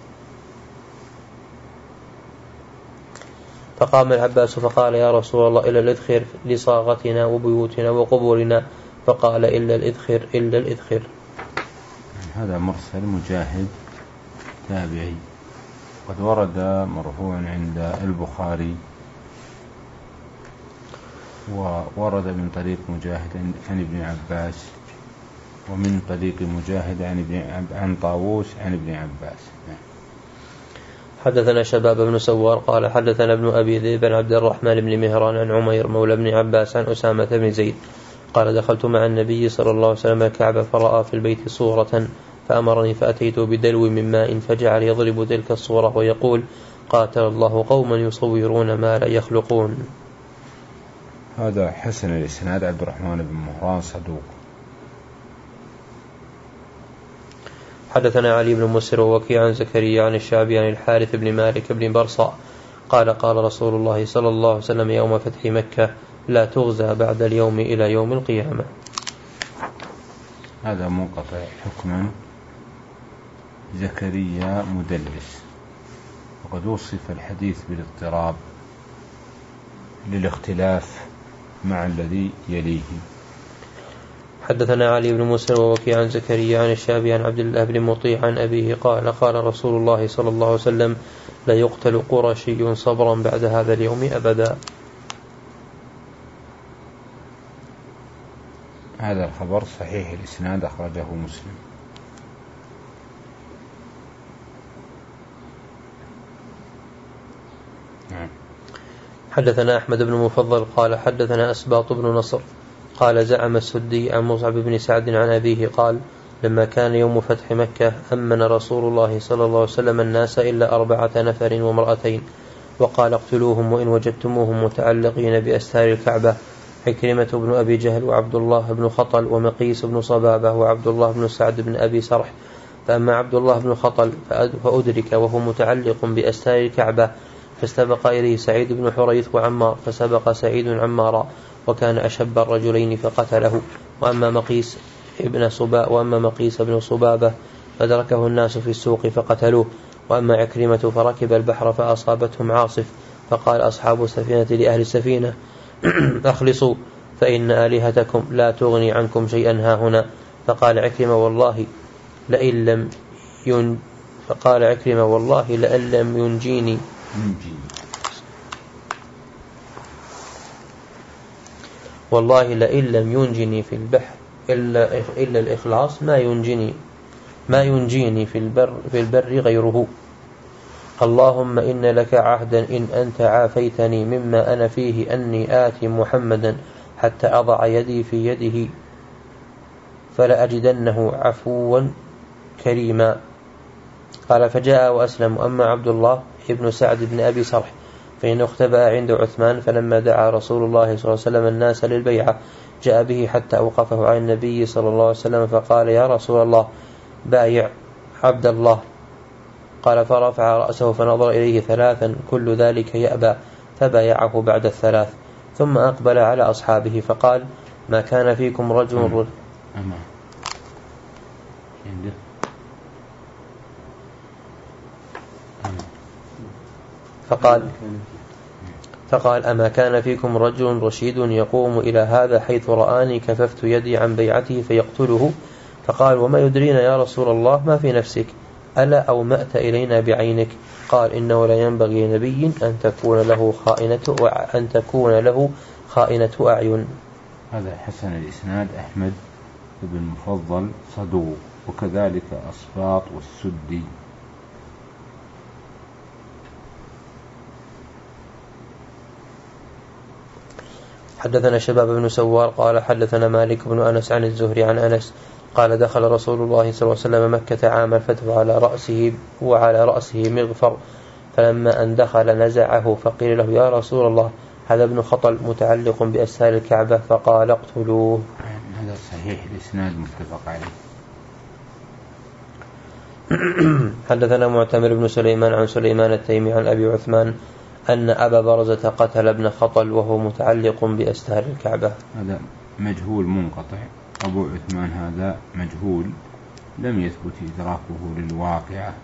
فقام العباس فقال يا رسول الله إلا الإذخر لصاغتنا وبيوتنا وقبورنا فقال إلا الإذخر إلا الإذخر. هذا مرسل مجاهد تابعي قد ورد مرفوعا عند البخاري وورد من طريق مجاهد عن ابن عباس ومن طريق مجاهد عن ابن عن طاووس عن ابن عباس. حدثنا شباب بن سوار قال حدثنا ابن أبي ذئب عن عبد الرحمن بن مهران عن عمير مولى بن عباس عن أسامة بن زيد قال دخلت مع النبي صلى الله عليه وسلم الكعبة فرأى في البيت صورة فأمرني فأتيت بدلو من ماء فجعل يضرب تلك الصورة ويقول قاتل الله قوما يصورون ما لا يخلقون. هذا حسن الإسناد عبد الرحمن بن مهران صدوق. حدثنا علي بن مسر ووكيع عن زكريا عن الشعبي عن الحارث بن مالك بن برصة قال قال رسول الله صلى الله عليه وسلم يوم فتح مكة لا تغزى بعد اليوم إلى يوم القيامة. هذا منقطع حكما زكريا مدلس وقد وصف الحديث بالاضطراب للاختلاف مع الذي يليه. حدثنا علي بن مسر ووكيع عن زكريا عن الشعبي عن عبد الله بن مطيع عن أبيه قال قال رسول الله صلى الله عليه وسلم لا يقتل قرشي صبرا بعد هذا اليوم أبدا. هذا الخبر صحيح الإسناد أخرجه مسلم. نعم. حدثنا أحمد بن مفضل قال حدثنا أسباط بن نصر قال زعم السدي عن مصعب بن سعد عن أبيه قال لما كان يوم فتح مكة أمن رسول الله صلى الله عليه وسلم الناس إلا أربعة نفر وامرأتين وقال اقتلوهم وإن وجدتموهم متعلقين بأستار الكعبة عكرمة بن أبي جهل وعبد الله بن خطل ومقيس بن صبابة وعبد الله بن سعد بن أبي سرح. فأما عبد الله بن خطل فأدرك وهو متعلق بأستار الكعبة فاستبق إليه سعيد بن حريث وعمار، فسبق سعيد عمارا وكان أشب الرجلين فقتله. وأما مقيس ابن صبا وأما مقيس بن صبابة فدركه الناس في السوق فقتلوه. وأما عكرمة فركب البحر فأصابتهم عاصف، فقال أصحاب السفينة لأهل السفينة أخلصوا فإن آلهتكم لا تغني عنكم شيئا هاهنا. فقال عكرمة والله لئن لم ين فقال عكرمة والله لئن لم ينجيني والله لئن لم ينجني في البحر إلا, إلا الإخلاص ما ينجني ما ينجيني في البر, في البر غيره. اللهم إن لك عهدا إن أنت عافيتني مما أنا فيه أني آتي محمدا حتى أضع يدي في يده فلأجدنه عفوا كريما. قال فجاء وأسلم. أما عبد الله ابن سعد بن أبي صرح فإنه اختبأ عند عثمان، فلما دعا رسول الله صلى الله عليه وسلم الناس للبيعة جاء به حتى أوقفه عن النبي صلى الله عليه وسلم فقال يا رسول الله بايع عبد الله. قال فرفع رأسه فنظر إليه ثلاثا كل ذلك يأبى، فبايعه بعد الثلاث. ثم أقبل على أصحابه فقال ما كان فيكم رجل فقال فقال أما كان فيكم رجل رشيد يقوم إلى هذا حيث رآني كففت يدي عن بيعته فيقتله؟ فقال وما يدرينا يا رسول الله ما في نفسك، ألا أومأت إلينا بعينك؟ قال إنه لا ينبغي نبي أن تكون له خائنة أن تكون له خائنة أعين. هذا حسن الإسناد أحمد بن مفضل صدوق، وكذلك أصفاط والسدي. حدثنا شباب بن سوار قال حدثنا مالك بن أنس عن الزهري عن أنس قال دخل رسول الله صلى الله عليه وسلم مكة عام الفتح على رأسه وعلى رأسه مغفر، فلما أن دخل نزعه فقيل له يا رسول الله هذا ابن خطل متعلق بأسهال الكعبة، فقال اقتلوه. هذا صحيح الإسناد متفق عليه. حدثنا معتمر بن سليمان عن سليمان التيمي عن أبي عثمان أن أبا برزة قتل ابن خطل وهو متعلق بأستار الكعبة. هذا مجهول منقطع. أبو عثمان هذا مجهول لم يثبت إدراكه للواقعة.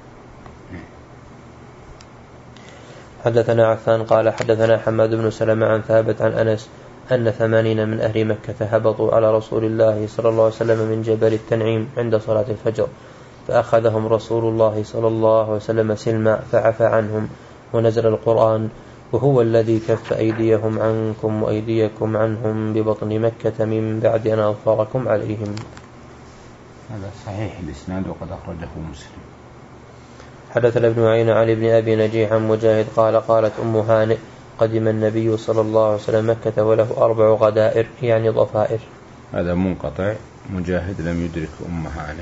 حدثنا عفان قال حدثنا حماد بن سلمة عن ثابت عن أنس أن ثمانين من أهل مكة هبطوا على رسول الله صلى الله عليه وسلم من جبل التنعيم عند صلاة الفجر، فأخذهم رسول الله صلى الله عليه وسلم سلما فعفى عنهم، ونزل القرآن وهو الذي كف أيديهم عنكم وأيديكم عنهم ببطن مكة من بعد أن أظفركم عليهم. هذا صحيح الإسناد وقد أخرجه مسلم. حدثنا ابن عين عن ابن أبي نجيح عن مجاهد قال قالت أم هانئ قدم النبي صلى الله عليه وسلم مكة وله أربع غدائر يعني ضفائر. هذا منقطع، مجاهد لم يدرك أم هانئ.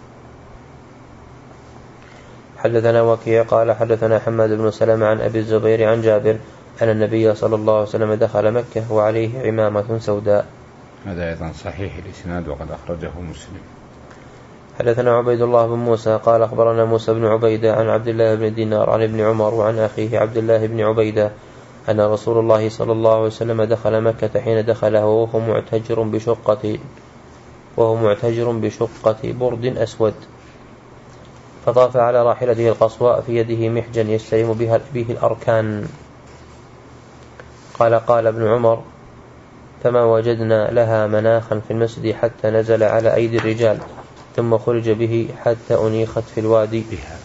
حدثنا وكيع قال حدثنا حماد بن سلمة عن أبي الزبير عن جابر أن النبي صلى الله عليه وسلم دخل مكة وعليه عمامة سوداء. هذا أيضا صحيح الإسناد وقد أخرجه مسلم. حدثنا عبيد الله بن موسى قال أخبرنا موسى بن عبيدة عن عبد الله بن دينار عن ابن عمر وعن أخيه عبد الله بن عبيدة أن رسول الله صلى الله عليه وسلم دخل مكة حين دخله وهو معتجر بشقة وهو معتجر بشقة برد أسود، فطاف على راحلته القصواء في يده محجا يستلم بها به الأركان. قال قال ابن عمر فما وجدنا لها مناخا في المسجد حتى نزل على أيدي الرجال ثم خرج به حتى أنيخت في الوادي بها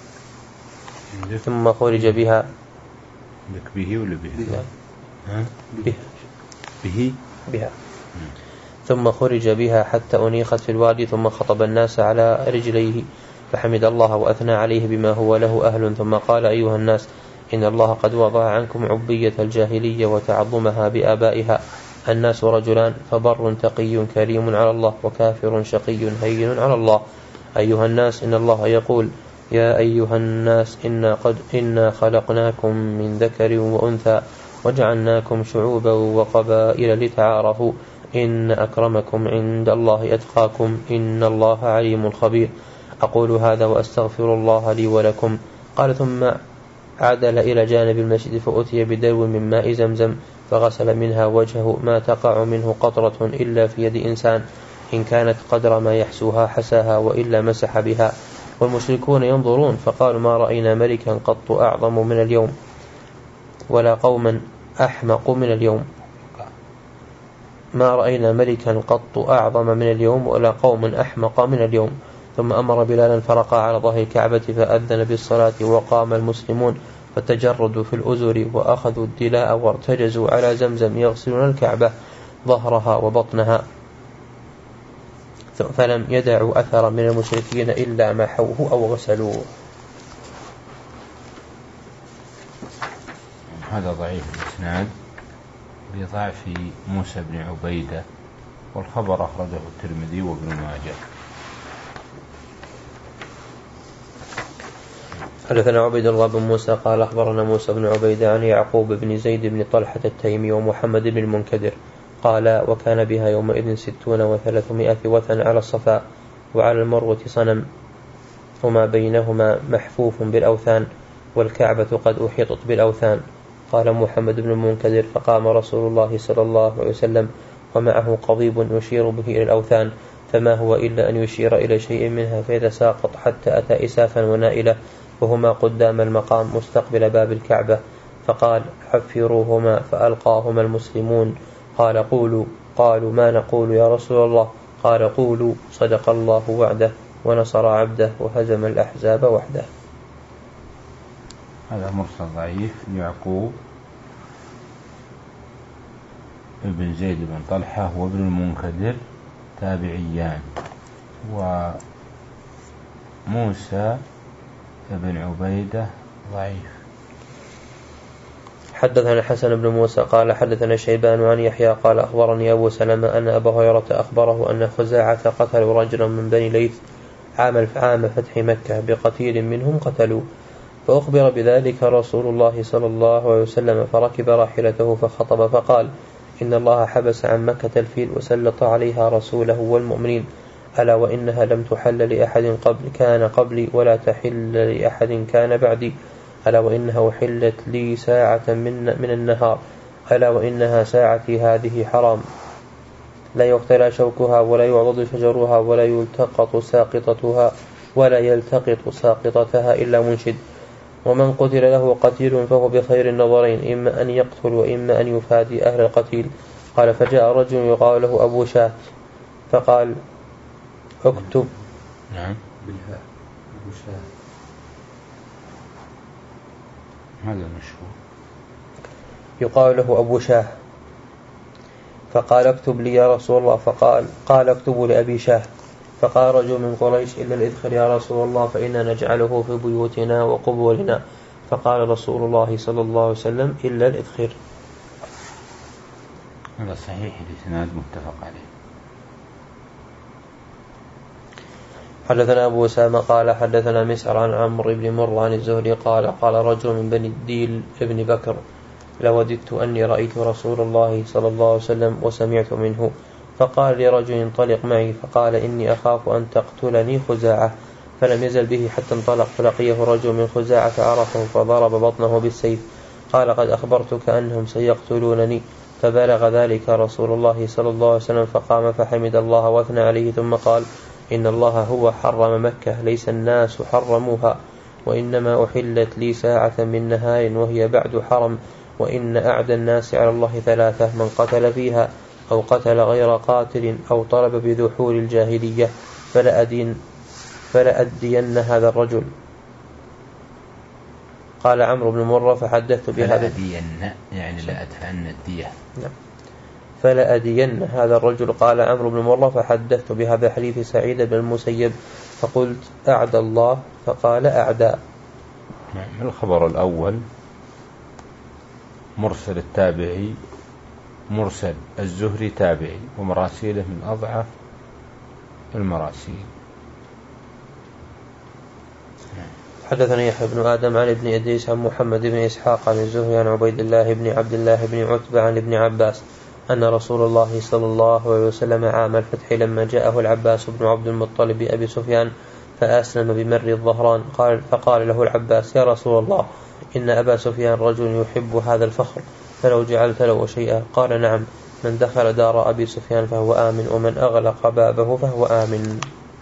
ثم خرج بها لك به ولا بها؟ ها؟ بها به بها ثم خرج بها حتى أنيخت في الوادي ثم خطب الناس على رجليه فحمد الله وأثنى عليه بما هو له أهل، ثم قال أيها الناس إن الله قد وضع عنكم عبية الجاهلية وتعظمها بآبائها. الناس رجلان فبر تقي كريم على الله وكافر شقي هين على الله. أيها الناس إن الله يقول يا أيها الناس إنا قد إنا خلقناكم من ذكر وأنثى وجعلناكم شعوبا وقبائل لتعارفوا إن أكرمكم عند الله أتقاكم إن الله عليم خبير. أقول هذا وأستغفر الله لي ولكم. قال ثم عدل إلى جانب المسجد فأتي بدلو من ماء زمزم فغسل منها وجهه ما تقع منه قطرة إلا في يد إنسان، إن كانت قدر ما يحسوها حساها وإلا مسح بها. والمشركون ينظرون فقالوا ما رأينا ملكا قط أعظم من اليوم ولا قوما أحمق من اليوم ما رأينا ملكا قط أعظم من اليوم ولا قوم أحمق من اليوم. ثم أمر بلالا فرقى على ظهر الكعبة فأذن بالصلاة وقام المسلمون فتجردوا في الأزر وأخذوا الدلاء وارتجزوا على زمزم يغسلون الكعبة ظهرها وبطنها، فلم يدعوا أثر من المشركين إلا محوه أو غسلوه. هذا ضعيف الإسناد بضعف موسى بن عبيدة، والخبر أخرجه الترمذي وابن ماجه. حدثنا عبيد الله بن موسى قال أخبرنا موسى بن عبيدة عن يعقوب بن زيد بن طلحة التيمي ومحمد بن المنكدر قال وكان بها يومئذ ستون وثلاثمائة وثن على الصفا وعلى المروة صنم وما بينهما محفوف بالأوثان والكعبة قد أحيطت بالأوثان. قال محمد بن المنكدر فقام رسول الله صلى الله عليه وسلم ومعه قضيب يشير به إلى الأوثان، فما هو إلا أن يشير إلى شيء منها فيتساقط حتى أتى إسافا ونائلة وهما قدام المقام مستقبل باب الكعبة، فقال حفروهما فألقاهما المسلمون. قال قولوا قالوا ما نقول يا رسول الله؟ قال قولوا صدق الله وعده ونصر عبده وهزم الأحزاب وحده. هذا مرسل ضعيف. يعقوب ابن زيد بن طلحة وابن المنكدر تابعيان، وموسى ابن عبيدة ضعيف. حدثنا حسن بن موسى قال حدثنا شيبان عن يحيى قال أخبرني أبو سلمة أن أبا هريرة أخبره أن خزاعة قتلوا رجلا من بني ليث عام عام فتح مكة بقتيل منهم قتلوا، فأخبر بذلك رسول الله صلى الله عليه وسلم فركب راحلته فخطب فقال إن الله حبس عن مكة الفيل وسلط عليها رسوله والمؤمنين، ألا وإنها لم تحل لأحد قبل كان قبلي ولا تحل لأحد كان بعدي، ألا وإنها أحلت لي ساعة من, من النهار، ألا وإنها ساعتي هذه حرام لا يقتلى شوكها ولا يعضد شجرها ولا يلتقط ساقطتها ولا يلتقط ساقطتها إلا منشد، ومن قتل له قتيل فهو بخير النظرين إما أن يقتل وإما أن يفادي أهل القتيل. قال فجاء رجل يقال له أبو شاه فقال اكتب نعم بالهاء أبو شاه هذا مشهور يقال له أبو شاه فقال اكتب لي يا رسول الله، فقال قال اكتبوا لأبي شاه. فقال رجل من قريش إلا الإذخر يا رسول الله فإنا نجعله في بيوتنا وقبورنا، فقال رسول الله صلى الله عليه وسلم إلا الإذخر. هذا صحيح الإسناد متفق عليه. حدثنا أبو أسامة قال حدثنا مسعر عن عمرو بن مرة عن الزهري قال قال رجل من بني الديل ابن بكر لوددت أني رأيت رسول الله صلى الله عليه وسلم وسمعت منه، فقال لرجل انطلق معي، فقال إني أخاف أن تقتلني خزاعة، فلم يزل به حتى انطلق فلقيه رجل من خزاعة فعرفه فضرب بطنه بالسيف، قال قد أخبرتك أنهم سيقتلونني، فبلغ ذلك رسول الله صلى الله عليه وسلم فقام فحمد الله واثنى عليه ثم قال إن الله هو حرم مكة ليس الناس حرموها، وإنما أحلت لي ساعة من نهار وهي بعد حرم، وإن أعدى الناس على الله ثلاثة من قتل فيها أو قتل غير قاتل أو طلب بذحول الجاهلية فلأدين فلأدين هذا الرجل. قال عمرو بن مرة فحدثت بهذا فلأدين يعني لا أدفعن الدية نعم. فلأدين هذا الرجل. قال عمرو بن مرة فحدثت بهذا حديث سعيد بن المسيب فقلت أعدى الله، فقال أعدى. نعم. الخبر الأول مرسل التابعي مرسل الزهري تابعي ومراسيله من أضعف المراسيل. حدثنا يحيى بن آدم عن ابن إدريس عن محمد بن إسحاق عن الزهري عن عبيد الله بن عبد الله بن عتبة عن ابن عباس أن رسول الله صلى الله عليه وسلم عام الفتح لما جاءه العباس بن عبد المطلب أبي سفيان فأسلم بمر الظهران، قال فقال له العباس يا رسول الله إن أبا سفيان رجل يحب هذا الفخر فلو جعلت له شيئا؟ قال نعم، من دخل دار أبي سفيان فهو آمن، ومن أغلق بابه فهو آمن.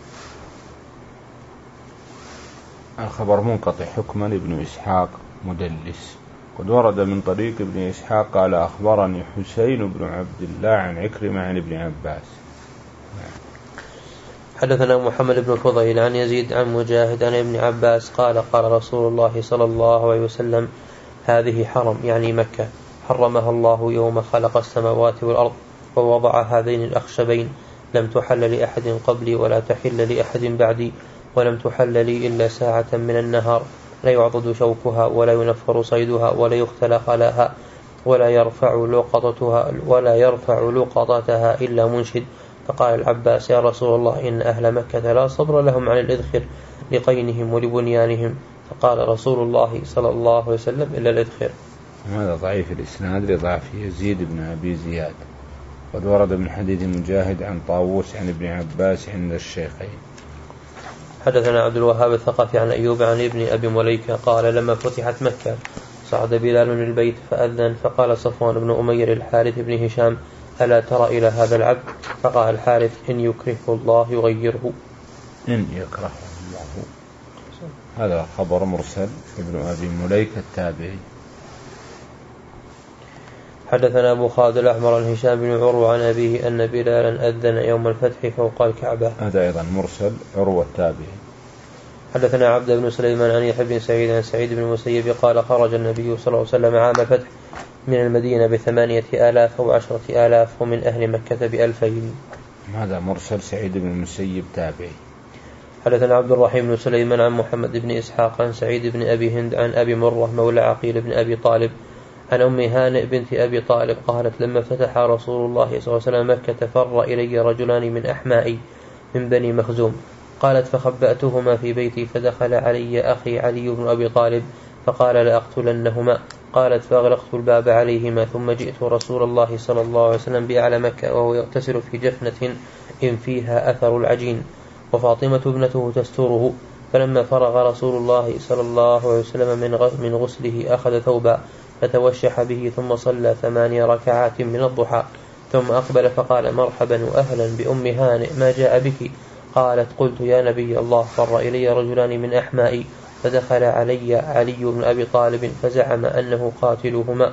الخبر منقطع حكما ابن إسحاق مدلس. قد ورد من طريق ابن إسحاق قال أخبرني حسين بن عبد الله عن عكرمة عن ابن عباس. حدثنا محمد بن فضيل عن يزيد عن مجاهد عن ابن عباس قال قال رسول الله صلى الله عليه وسلم هذه حرم، يعني مكة، حرمها الله يوم خلق السماوات والأرض ووضع هذين الأخشبين، لم تحل لأحد قبلي ولا تحل لأحد بعدي، ولم تحل لي إلا ساعة من النهار، لا يعضد شوكها ولا ينفر صيدها ولا يختلى خلاها ولا يرفع لقطتها ولا يرفع لقطتها إلا منشد. فقال العباس يا رسول الله إن أهل مكة لا صبر لهم عن الإذخر لقينهم ولبنيانهم. فقال رسول الله صلى الله عليه وسلم إلا الإذخر. هذا ضعيف الإسناد لضعف يزيد بن أبي زياد. قد ورد من حديث مجاهد عن طاووس عن ابن عباس عند الشيخين. حدثنا عبد الوهاب الثقفي عن أيوب عن ابن أبي مليكة قال لما فتحت مكة صعد بلال البيت فأذن، فقال صفوان بن أمير الحارث بن هشام ألا ترى إلى هذا العبد؟ فقال الحارث إن يكرهه الله يغيره. إن يكرهه الله. هذا خبر مرسل ابن أبي مليكة التابعي. حدثنا أبو خالد الأحمر عن هشام بن عروة عن أبيه أن بلالا أذن يوم الفتح فوق الكعبة. هذا أيضا مرسل عروة التابعي. حدثنا عبد بن سليمان عن يحيى بن سعيد عن سعيد بن المسيب قال خرج النبي صلى الله عليه وسلم عام الفتح من المدينة بثمانية آلاف وعشرة آلاف ومن أهل مكة بألفين. هذا مرسل سعيد بن المسيب تابعي. حدثنا عبد الرحيم بن سليمان عن محمد بن إسحاق عن سعيد بن أبي هند عن أبي مرة مولى عقيل بن أبي طالب عن أم هانئ بنت أبي طالب قالت لما فتح رسول الله صلى الله عليه وسلم مكة فر إلي رجلان من أحمائي من بني مخزوم، قالت فخبأتهما في بيتي فدخل علي أخي علي بن أبي طالب فقال لأقتلنهما، قالت فأغلقت الباب عليهما ثم جئت رسول الله صلى الله عليه وسلم بأعلى مكة وهو يغتسل في جفنة إن فيها أثر العجين وفاطمة ابنته تستره، فلما فرغ رسول الله صلى الله عليه وسلم من غسله أخذ ثوبا فتوشح به ثم صلى ثماني ركعات من الضحى ثم أقبل فقال مرحبا وأهلا بأم هانئ ما جاء بك؟ قالت قلت يا نبي الله فر إلي رجلان من أحمائي فدخل علي علي بن أبي طالب فزعم أنه قاتلهما،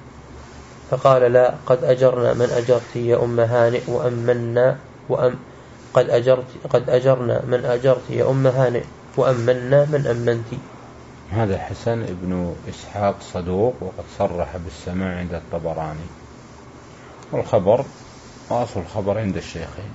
فقال لا قد أجرنا من أجرت يا أم هانئ وأمنا وأم قد أجرت قد أجرنا من أجرت يا أم هانئ وأمنا من أمنت. هذا حسن ابن إسحاق صدوق وقد صرح بالسماع عند الطبراني، والخبر وأصل الخبر عند الشيخين.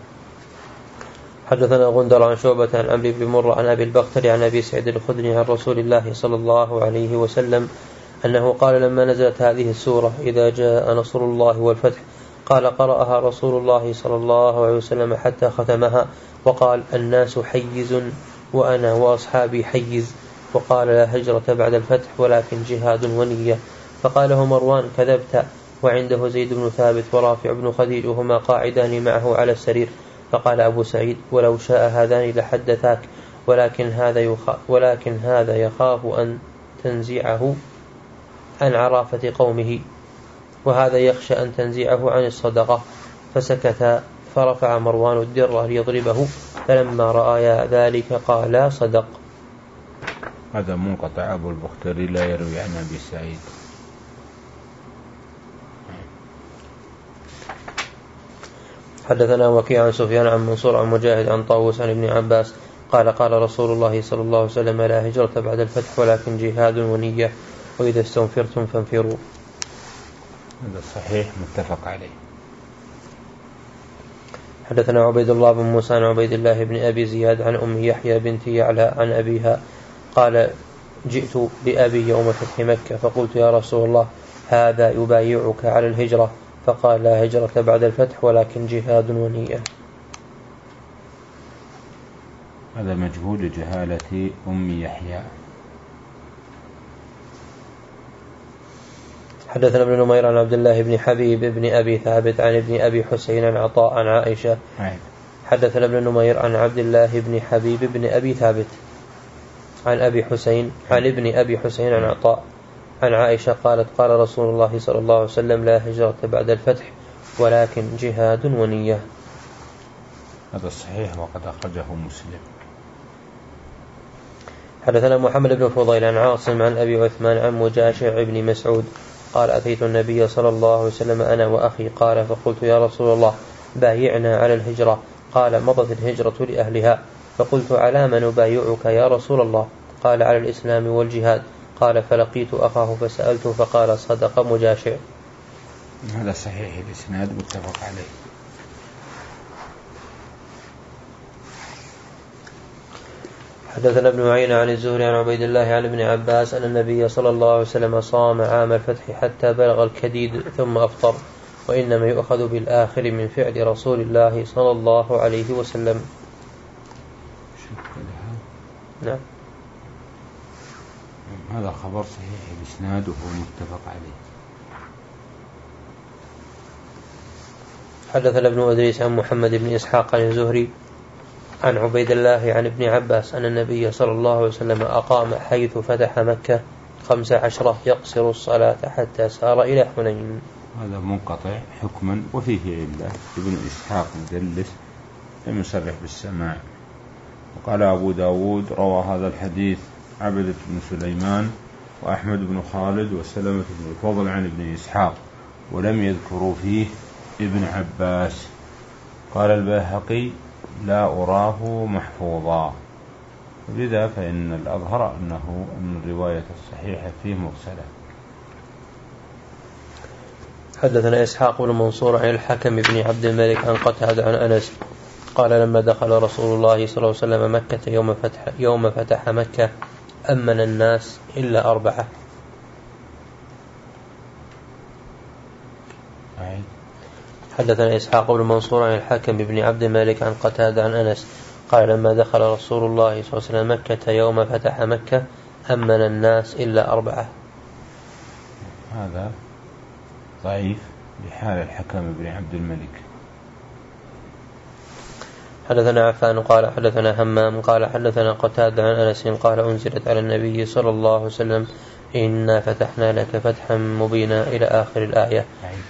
حدثنا غندر عن شعبة عن عمرو بن مرة عن أبي البختري عن أبي سعيد الخدري عن رسول الله صلى الله عليه وسلم أنه قال لما نزلت هذه السورة إذا جاء نصر الله والفتح قال قرأها رسول الله صلى الله عليه وسلم حتى ختمها وقال الناس حيز وأنا وأصحابي حيز، وقال لا هجرة بعد الفتح ولكن جهاد ونية. فقاله مروان كذبت، وعنده زيد بن ثابت ورافع بن خديج وهما قاعدان معه على السرير. فقال أبو سعيد ولو شاء هذان لحدثاك ولكن هذا يخاف, ولكن هذا يخاف أن تنزعه عن عرافة قومه وهذا يخشى أن تنزعه عن الصدقة. فسكت فرفع مروان الدر ليضربه فلما رأى ذلك قال لا صدق. هذا منقطع أبو البختري لا يروي عن أبي سعيد. حدثنا وكيع عن سفيان عن منصور عن مجاهد عن طاووس عن ابن عباس قال قال رسول الله صلى الله عليه وسلم لا هجرة بعد الفتح ولكن جهاد ونية وإذا استنفرتم فانفروا. هذا صحيح متفق عليه. حدثنا عبيد الله بن موسى عن عبيد الله بن أبي زياد عن أم يحيى بنت يعلى عن أبيها قال جئت بأبي يوم فتح مكة فقلت يا رسول الله هذا يبايعك على الهجرة؟ فقال لا هجرة بعد الفتح ولكن جهاد ونية. هذا مجهول لجهالة أم يحيى. حدثنا ابن نمير عن عبد الله بن حبيب بن أبي ثابت عن ابن أبي حسين عن عطاء عن عائشة. حدثنا ابن نمير عن عبد الله بن حبيب بن أبي ثابت عن أبي حسين عن ابن أبي حسين عن عطاء عن عائشة قالت قال رسول الله صلى الله عليه وسلم لا هجرة بعد الفتح ولكن جهاد ونية. هذا صحيح وقد أخرجه مسلم. حدثنا محمد بن فضيل عن عاصم عن أبي عثمان عن مجاشع بن مسعود قال أتيت النبي صلى الله عليه وسلم أنا وأخي قال فقلت يا رسول الله بايعنا على الهجرة قال مضت الهجرة لأهلها فقلت على ما نبايعك يا رسول الله قال على الإسلام والجهاد قال فلقيت أخاه فسألته فقال صدق مجاشع. هذا صحيح الإسناد متفق عليه. حدثنا ابن معين عن الزهري عن عبيد الله عن ابن عباس أن النبي صلى الله عليه وسلم صام عام الفتح حتى بلغ الكديد ثم أفطر وإنما يؤخذ بالآخر من فعل رسول الله صلى الله عليه وسلم. نعم. هذا خبر صحيح الإسناد وهو متفق عليه. حدثنا ابن أدريس عن محمد بن إسحاق عن الزهري عن عبيد الله عن ابن عباس أن النبي صلى الله عليه وسلم أقام حيث فتح مكة خمس عشرة يقصر الصلاة حتى سار إلى حنين. هذا منقطع حكما وفيه علة. ابن إسحاق مدلس لم يصرح بالسماع. وقال أبو داود روى هذا الحديث عبدة بن سليمان وأحمد بن خالد وسلمة بن الفضل عن ابن إسحاق ولم يذكروا فيه ابن عباس. قال البيهقي لا أراه محفوظا لذا فإن الأظهر أنه أن الرواية الصحيحة فيه مرسلة. حدثنا إسحاق بن منصور عن الحكم بن عبد الملك عن قتادة عن أنس قال لما دخل رسول الله صلى الله عليه وسلم مكة يوم فتح, يوم فتح مكة أمن الناس إلا أربعة. حدثنا إسحاق بن منصور عن الحكم بن عبد الملك عن قتادة عن أنس قال لما دخل رسول الله صلى الله عليه وسلم مكة يوم فتح مكة أمن الناس إلا أربعة. هذا ضعيف بحال الحكم بن عبد الملك. حدثنا عفان قال حدثنا همام قال حدثنا قتادة عن أنس قال أنزلت على النبي صلى الله عليه وسلم إنا فتحنا لك فتحا مبينا إلى آخر الآية.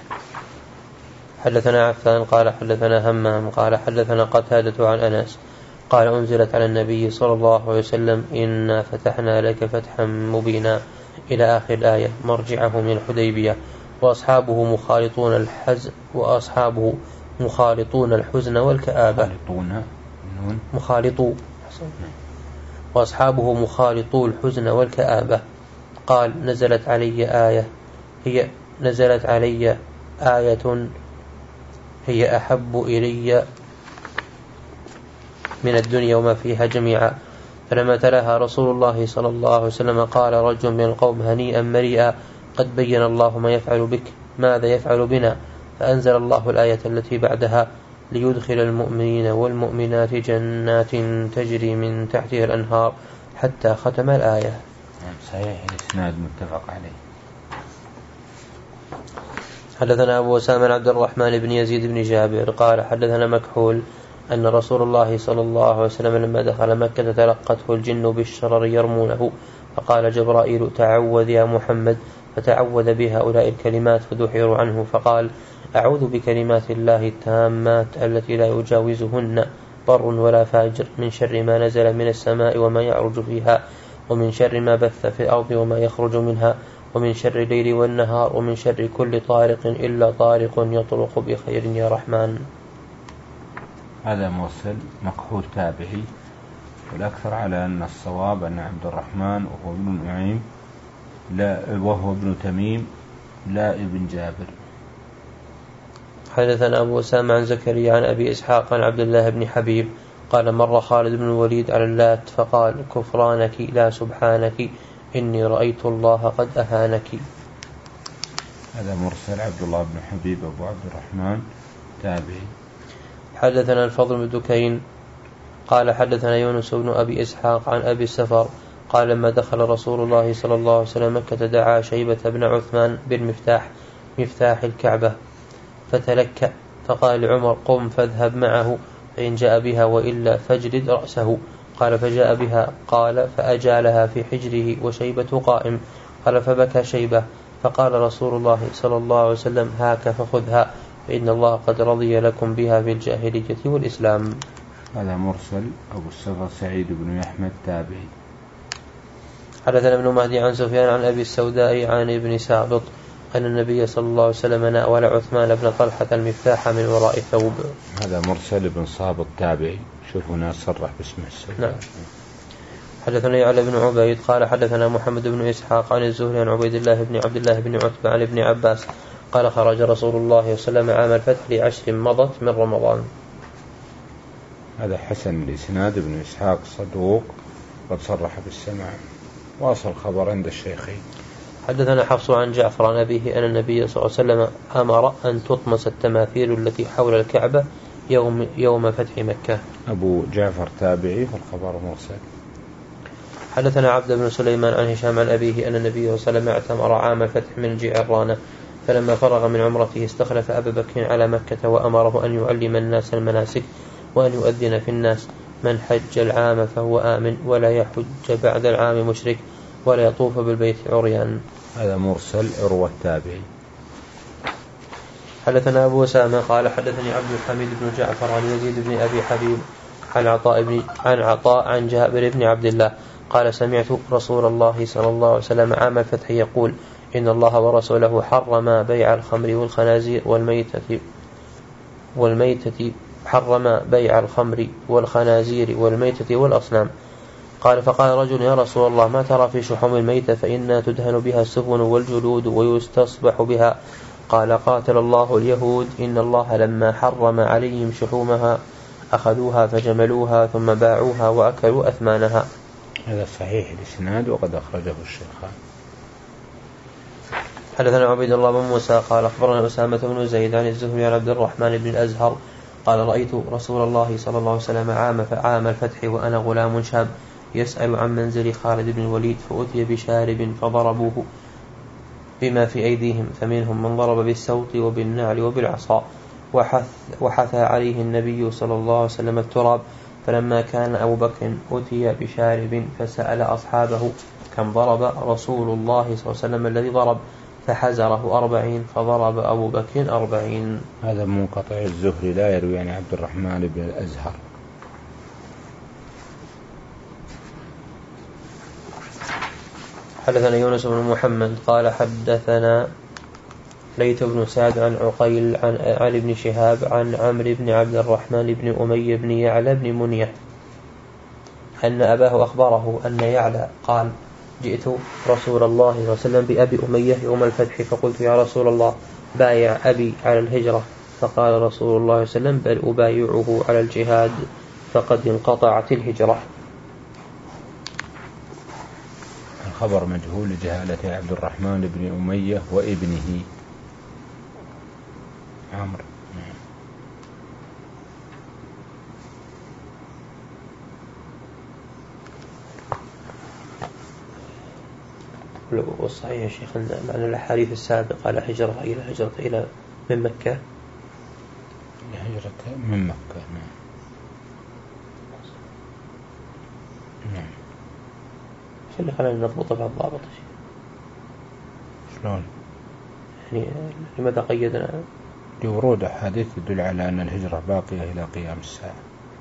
حدثنا عفان قال حدثنا همام قال حدثنا قتادة عن أنس قال أنزلت على النبي صلى الله عليه وسلم إنا فتحنا لك فتحا مبينا إلى آخر الآية مرجعه من الحديبية وأصحابه مخالطون الحزن وأصحابه مخالطون الحزن والكآبة. مخالطو وأصحابه مخالطو الحزن والكآبة. قال نزلت علي آية هي نزلت علي آية هي أحب إلي من الدنيا وما فيها جميعا فلما تلاها رسول الله صلى الله عليه وسلم قال رجل من القوم هنيئا مريئا قد بين الله ما يفعل بك ماذا يفعل بنا فأنزل الله الآية التي بعدها ليدخل المؤمنين والمؤمنات جنات تجري من تحتها الأنهار حتى ختم الآية. صحيح الإسناد متفق عليه. حدثنا أبو أسامة عبد الرحمن بن يزيد بن جابر قال حدثنا مكحول أن رسول الله صلى الله عليه وسلم لما دخل مكة تلقته الجن بالشرر يرمونه فقال جبرائيل تعوذ يا محمد فتعوذ بهؤلاء الكلمات فدحروا عنه فقال أعوذ بكلمات الله التامات التي لا يجاوزهن بر ولا فاجر من شر ما نزل من السماء وما يعرج فيها ومن شر ما بث في الأرض وما يخرج منها ومن شر الليل والنهار ومن شر كل طارق إلا طارق يطرق بخير يا رحمن. هذا موصل مكحول تابعي والأكثر على أن الصواب أن عبد الرحمن وهو ابن نعيم لا وهو ابن تميم لا ابن جابر. حدثنا أبو أسامة عن زكريا عن أبي إسحاق عن عبد الله بن حبيب قال مر خالد بن الوليد على اللات فقال كفرانك لا سبحانك إني رأيت الله قد أهانك. هذا مرسل عبد الله بن حبيب أبو عبد الرحمن تابعي. حدثنا الفضل بن دكين قال حدثنا يونس بن أبي إسحاق عن أبي السفر قال لما دخل رسول الله صلى الله عليه وسلم مكة دعا شيبة بن عثمان بالمفتاح مفتاح الكعبة فتلكأ فقال لعمر قم فاذهب معه فإن جاء بها وإلا فاجلد رأسه. قال فجاء بها قال فأجالها في حجره وشيبة قائم قال فبكى شيبة فقال رسول الله صلى الله عليه وسلم هاك فخذها فإن الله قد رضي لكم بها في الجاهلية والإسلام. هذا مرسل. أبو الصغر سعيد بن يحمد تابعي. حدثنا ابن مهدي عن سفيان عن أبي السوداء عن ابن سابط أن النبي صلى الله عليه وسلم ناول عثمان بن طلحة المفتاح من وراء ثوب. هذا مرسل بن صابط تابعي. شوف هنا صرح باسم السوداء. نعم. حدثنا يعلى بن عبيد قال حدثنا محمد بن إسحاق عن الزهري عن عبيد الله بن عبد الله بن عتبة عن ابن عباس قال خرج رسول الله صلى الله عليه وسلم عام الفتح لعشر مضت من رمضان. هذا حسن الإسناد. ابن إسحاق صدوق قد صرح بالسماع. واصل خبر عند الشيخين. حدثنا حفص عن جعفر عن أبيه أن النبي صلى الله عليه وسلم أمر أن تطمس التماثيل التي حول الكعبة يوم, يوم فتح مكة. أبو جعفر تابعي فالخبر مرسل. حدثنا عبد بن سليمان عن هشام عن أبيه أن النبي صلى الله عليه وسلم اعتمر عام الفتح من الجعرانة فلما فرغ من عمرته استخلف أبا بكر على مكة وأمره أن يعلم الناس المناسك وأن يؤذن في الناس من حج العام فهو آمن ولا يحج بعد العام مشرك ولا يطوف بالبيت عريان. هذا مرسل. عروة التابعي. حدثنا أبو أسامة قال حدثني عبد الحميد بن جعفر عن يزيد بن أبي حبيب عن عطاء بن عن عطاء عن جابر بن عبد الله قال سمعت رسول الله صلى الله عليه وسلم عام الفتح يقول إن الله ورسوله حرم بيع الخمر والخنازير والميتة والميتة حرم بيع الخمر والخنازير والميتة والأصنام. قال فقال رجل يا رسول الله ما ترى في شحوم الميتة فإنها تدهن بها السفن والجلود ويستصبح بها. قال قاتل الله اليهود إن الله لما حرم عليهم شحومها أخذوها فجملوها ثم باعوها وأكلوا أثمانها. هذا صحيح الإسناد وقد أخرجه الشيخان. حدثنا عبيد الله بن موسى قال أخبرنا أسامة بن زيد عن الزهري عن عبد الرحمن بن الأزهر قال رأيت رسول الله صلى الله عليه وسلم عام عام الفتح وأنا غلام شاب يسأل عن منزل خالد بن الوليد فأتي بشارب فضربوه بما في أيديهم فمنهم من ضرب بالسوط وبالنعل وبالعصا وحث, وحث عليه النبي صلى الله عليه وسلم التراب. فلما كان أبو بكر أتي بشارب فسأل أصحابه كم ضرب رسول الله صلى الله عليه وسلم الذي ضرب فحزره أربعين فضرب أبو بكر أربعين. هذا منقطع. الزهري لا يروي عن عبد الرحمن بن الأزهر. حدثنا يونس بن محمد قال حدثنا ليث بن سعد عن عقيل عن علي بن شهاب عن عمرو بن عبد الرحمن بن أمية بن يعلى بن منية أن أباه أخبره أن يعلى قال جئت رسول الله صلى الله عليه وسلم بأبي أمية يوم الفتح فقلت يا رسول الله بايع أبي على الهجرة فقال رسول الله صلى الله عليه وسلم بل أبايعه على الجهاد فقد انقطعت الهجرة. الخبر مجهول لجهالة عبد الرحمن بن أمية وابنه عمرو. والصحيح يا شيخ معنى الأحاديث السابقة على هجرة إلى هجرة إلى من مكة هجرة من مكة. نعم. نعم. شو اللي خلينا نضبط في الضابط شلون؟ يعني لماذا قيدنا؟ لورود أحاديث تدل على أن الهجرة باقية إلى قيام الساعة.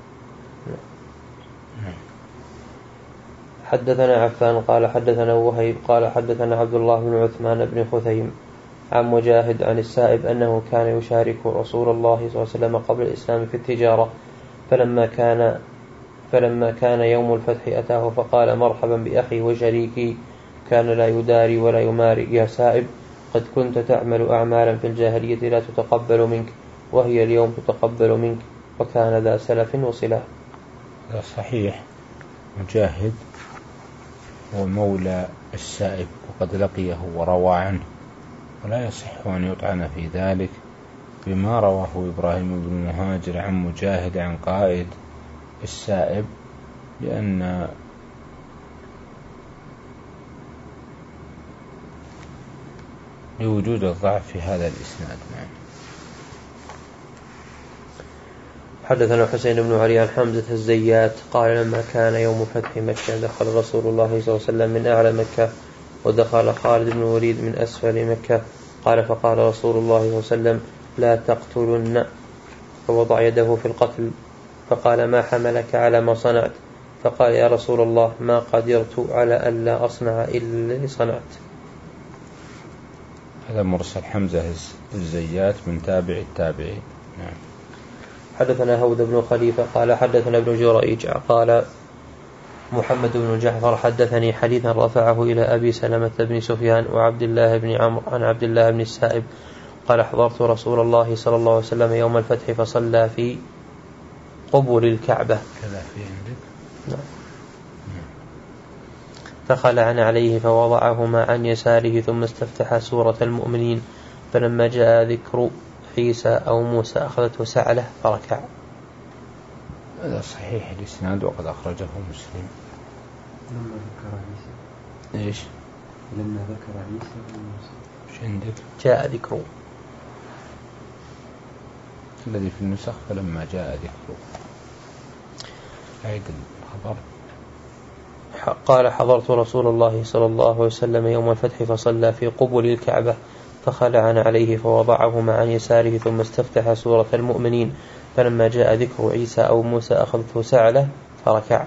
نعم. حدثنا عفان قال حدثنا وهيب قال حدثنا عبد الله بن عثمان بن خثيم عن مجاهد عن السائب أنه كان يشارك رسول الله صلى الله عليه وسلم قبل الإسلام في التجارة فلما كان فلما كان يوم الفتح أتاه فقال مرحبا بأخي وشريكي كان لا يداري ولا يماري يا سائب قد كنت تعمل أعمالا في الجاهلية لا تتقبل منك وهي اليوم تتقبل منك وكان ذا سلف وصلة. هذا صحيح. مجاهد هو مولى السائب وقد لقيه وروى عنه ولا يصح أن يطعن في ذلك بما رواه إبراهيم بن مهاجر عن مجاهد عن قائد السائب لأن لوجود الضعف في هذا الإسناد. نعم. حدثنا حسين بن علي عن حمزة الزيات قال لما كان يوم فتح مكة دخل رسول الله صلى الله عليه وسلم من أعلى مكة ودخل خالد بن الوليد من أسفل مكة. قال فقال رسول الله صلى الله عليه وسلم لا تقتلن، فوضع يده في القتل فقال ما حملك على ما صنعت؟ فقال يا رسول الله ما قدرت على ألا أصنع إلا الذي صنعت. هذا مرسل حمزة الزيات من تابع التابعين. نعم. حدثنا هود بن خليفة قال حدثنا ابن جريج قال محمد بن جعفر حدثني حديثا رفعه إلى أبي سلمة بن سفيان وعبد الله بن عمرو عن عبد الله بن السائب قال حضرت رسول الله صلى الله عليه وسلم يوم الفتح فصلى في قبل الكعبة كذا في عندك. نعم. فخلعن عليه فوضعهما عن يساره ثم استفتح سورة المؤمنين، فلما جاء ذكر عيسى أو موسى أخذته سعلة فركع. هذا صحيح الإسناد وقد أخرجه مسلم. لما ذكر عيسى إيش؟ لما ذكر عيسى وموسى. إيش عندك؟ جاء ذكر. الذي في النسخ فلما جاء ذكر. عيد الخبر. قال حضرت رسول الله صلى الله عليه وسلم يوم الفتح فصلى في قبل الكعبة فخلعن عليه فوضعهما عن يساره ثم استفتح سورة المؤمنين، فلما جاء ذكر عيسى أو موسى أخذته سعلة فركع.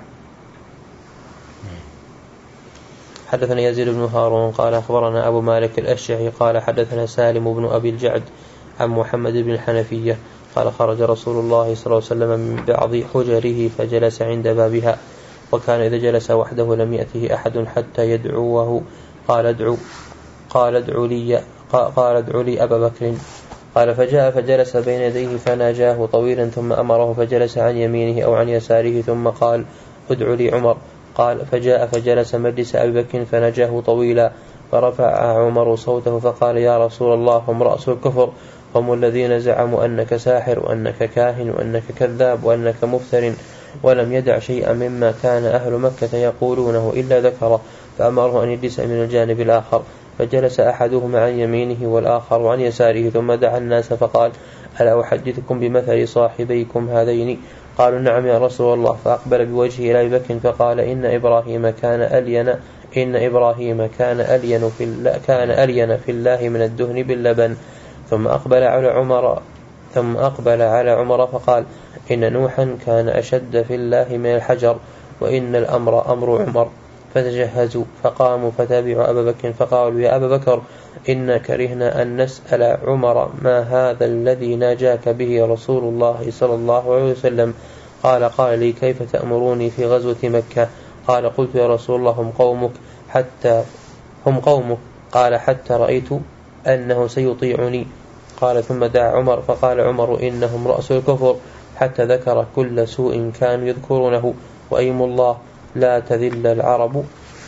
حدثنا يزيد بن هارون قال أخبرنا أبو مالك الأشعري قال حدثنا سالم بن أبي الجعد عن محمد بن الحنفية قال خرج رسول الله صلى الله عليه وسلم من بعض حجره فجلس عند بابها، وكان إذا جلس وحده لم يأته أحد حتى يدعوه قال ادعو قال ادعو لي قال ادعو لي أبا بكر. قال فجاء فجلس بين يديه فناجاه طويلا ثم أمره فجلس عن يمينه أو عن يساره ثم قال ادعو لي عمر. قال فجاء فجلس مجلس أبي بكر فناجاه طويلا فرفع عمر صوته فقال يا رسول الله هم رأس الكفر، هم الذين زعموا أنك ساحر وأنك كاهن وأنك كذاب وأنك مفتر، ولم يدع شيئا مما كان أهل مكة يقولونه إلا ذكره، فأمره أن يجلس من الجانب الآخر، فجلس أحدهما عن يمينه والآخر عن يساره ثم دعا الناس فقال ألا أحدثكم بمثل صاحبيكم هذين؟ قالوا نعم يا رسول الله. فأقبل بوجهه إلى أبي بكر فقال إن إبراهيم كان ألين إن إبراهيم كان ألين في الله كان ألين في الله من الدهن باللبن. ثم أقبل على عمر ثم أقبل على عمر فقال إن نوحا كان أشد في الله من الحجر وإن الأمر أمر عمر. فتجهزوا فقاموا فتابعوا أبا بكر فقالوا يا أبا بكر إنا كرهنا أن نسأل عمر ما هذا الذي ناجاك به رسول الله صلى الله عليه وسلم. قال قال لي كيف تأمروني في غزوة مكة؟ قال قلت يا رسول الله هم قومك حتى هم قومك قال حتى رأيت أنه سيطيعني. قال ثم دعا عمر فقال عمر إنهم رأس الكفر حتى ذكر كل سوء كانوا يذكرونه، وأيم الله لا تذل العرب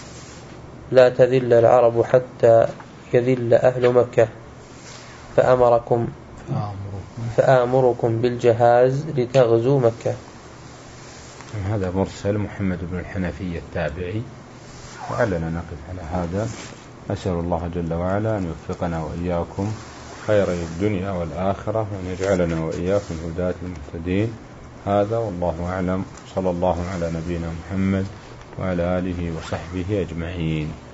لا تذل العرب حتى يذل أهل مكة، فأمركم فآمركم بالجهاز لتغزوا مكة. هذا مرسل محمد بن الحنفية التابعي، وعلنا نقف على هذا. أسأل الله جل وعلا أن يوفقنا وإياكم خير الدنيا والآخرة، وأن يجعلنا وإياكم هداة المهتدين. هذا والله أعلم. صلى الله على نبينا محمد وعلى آله وصحبه أجمعين.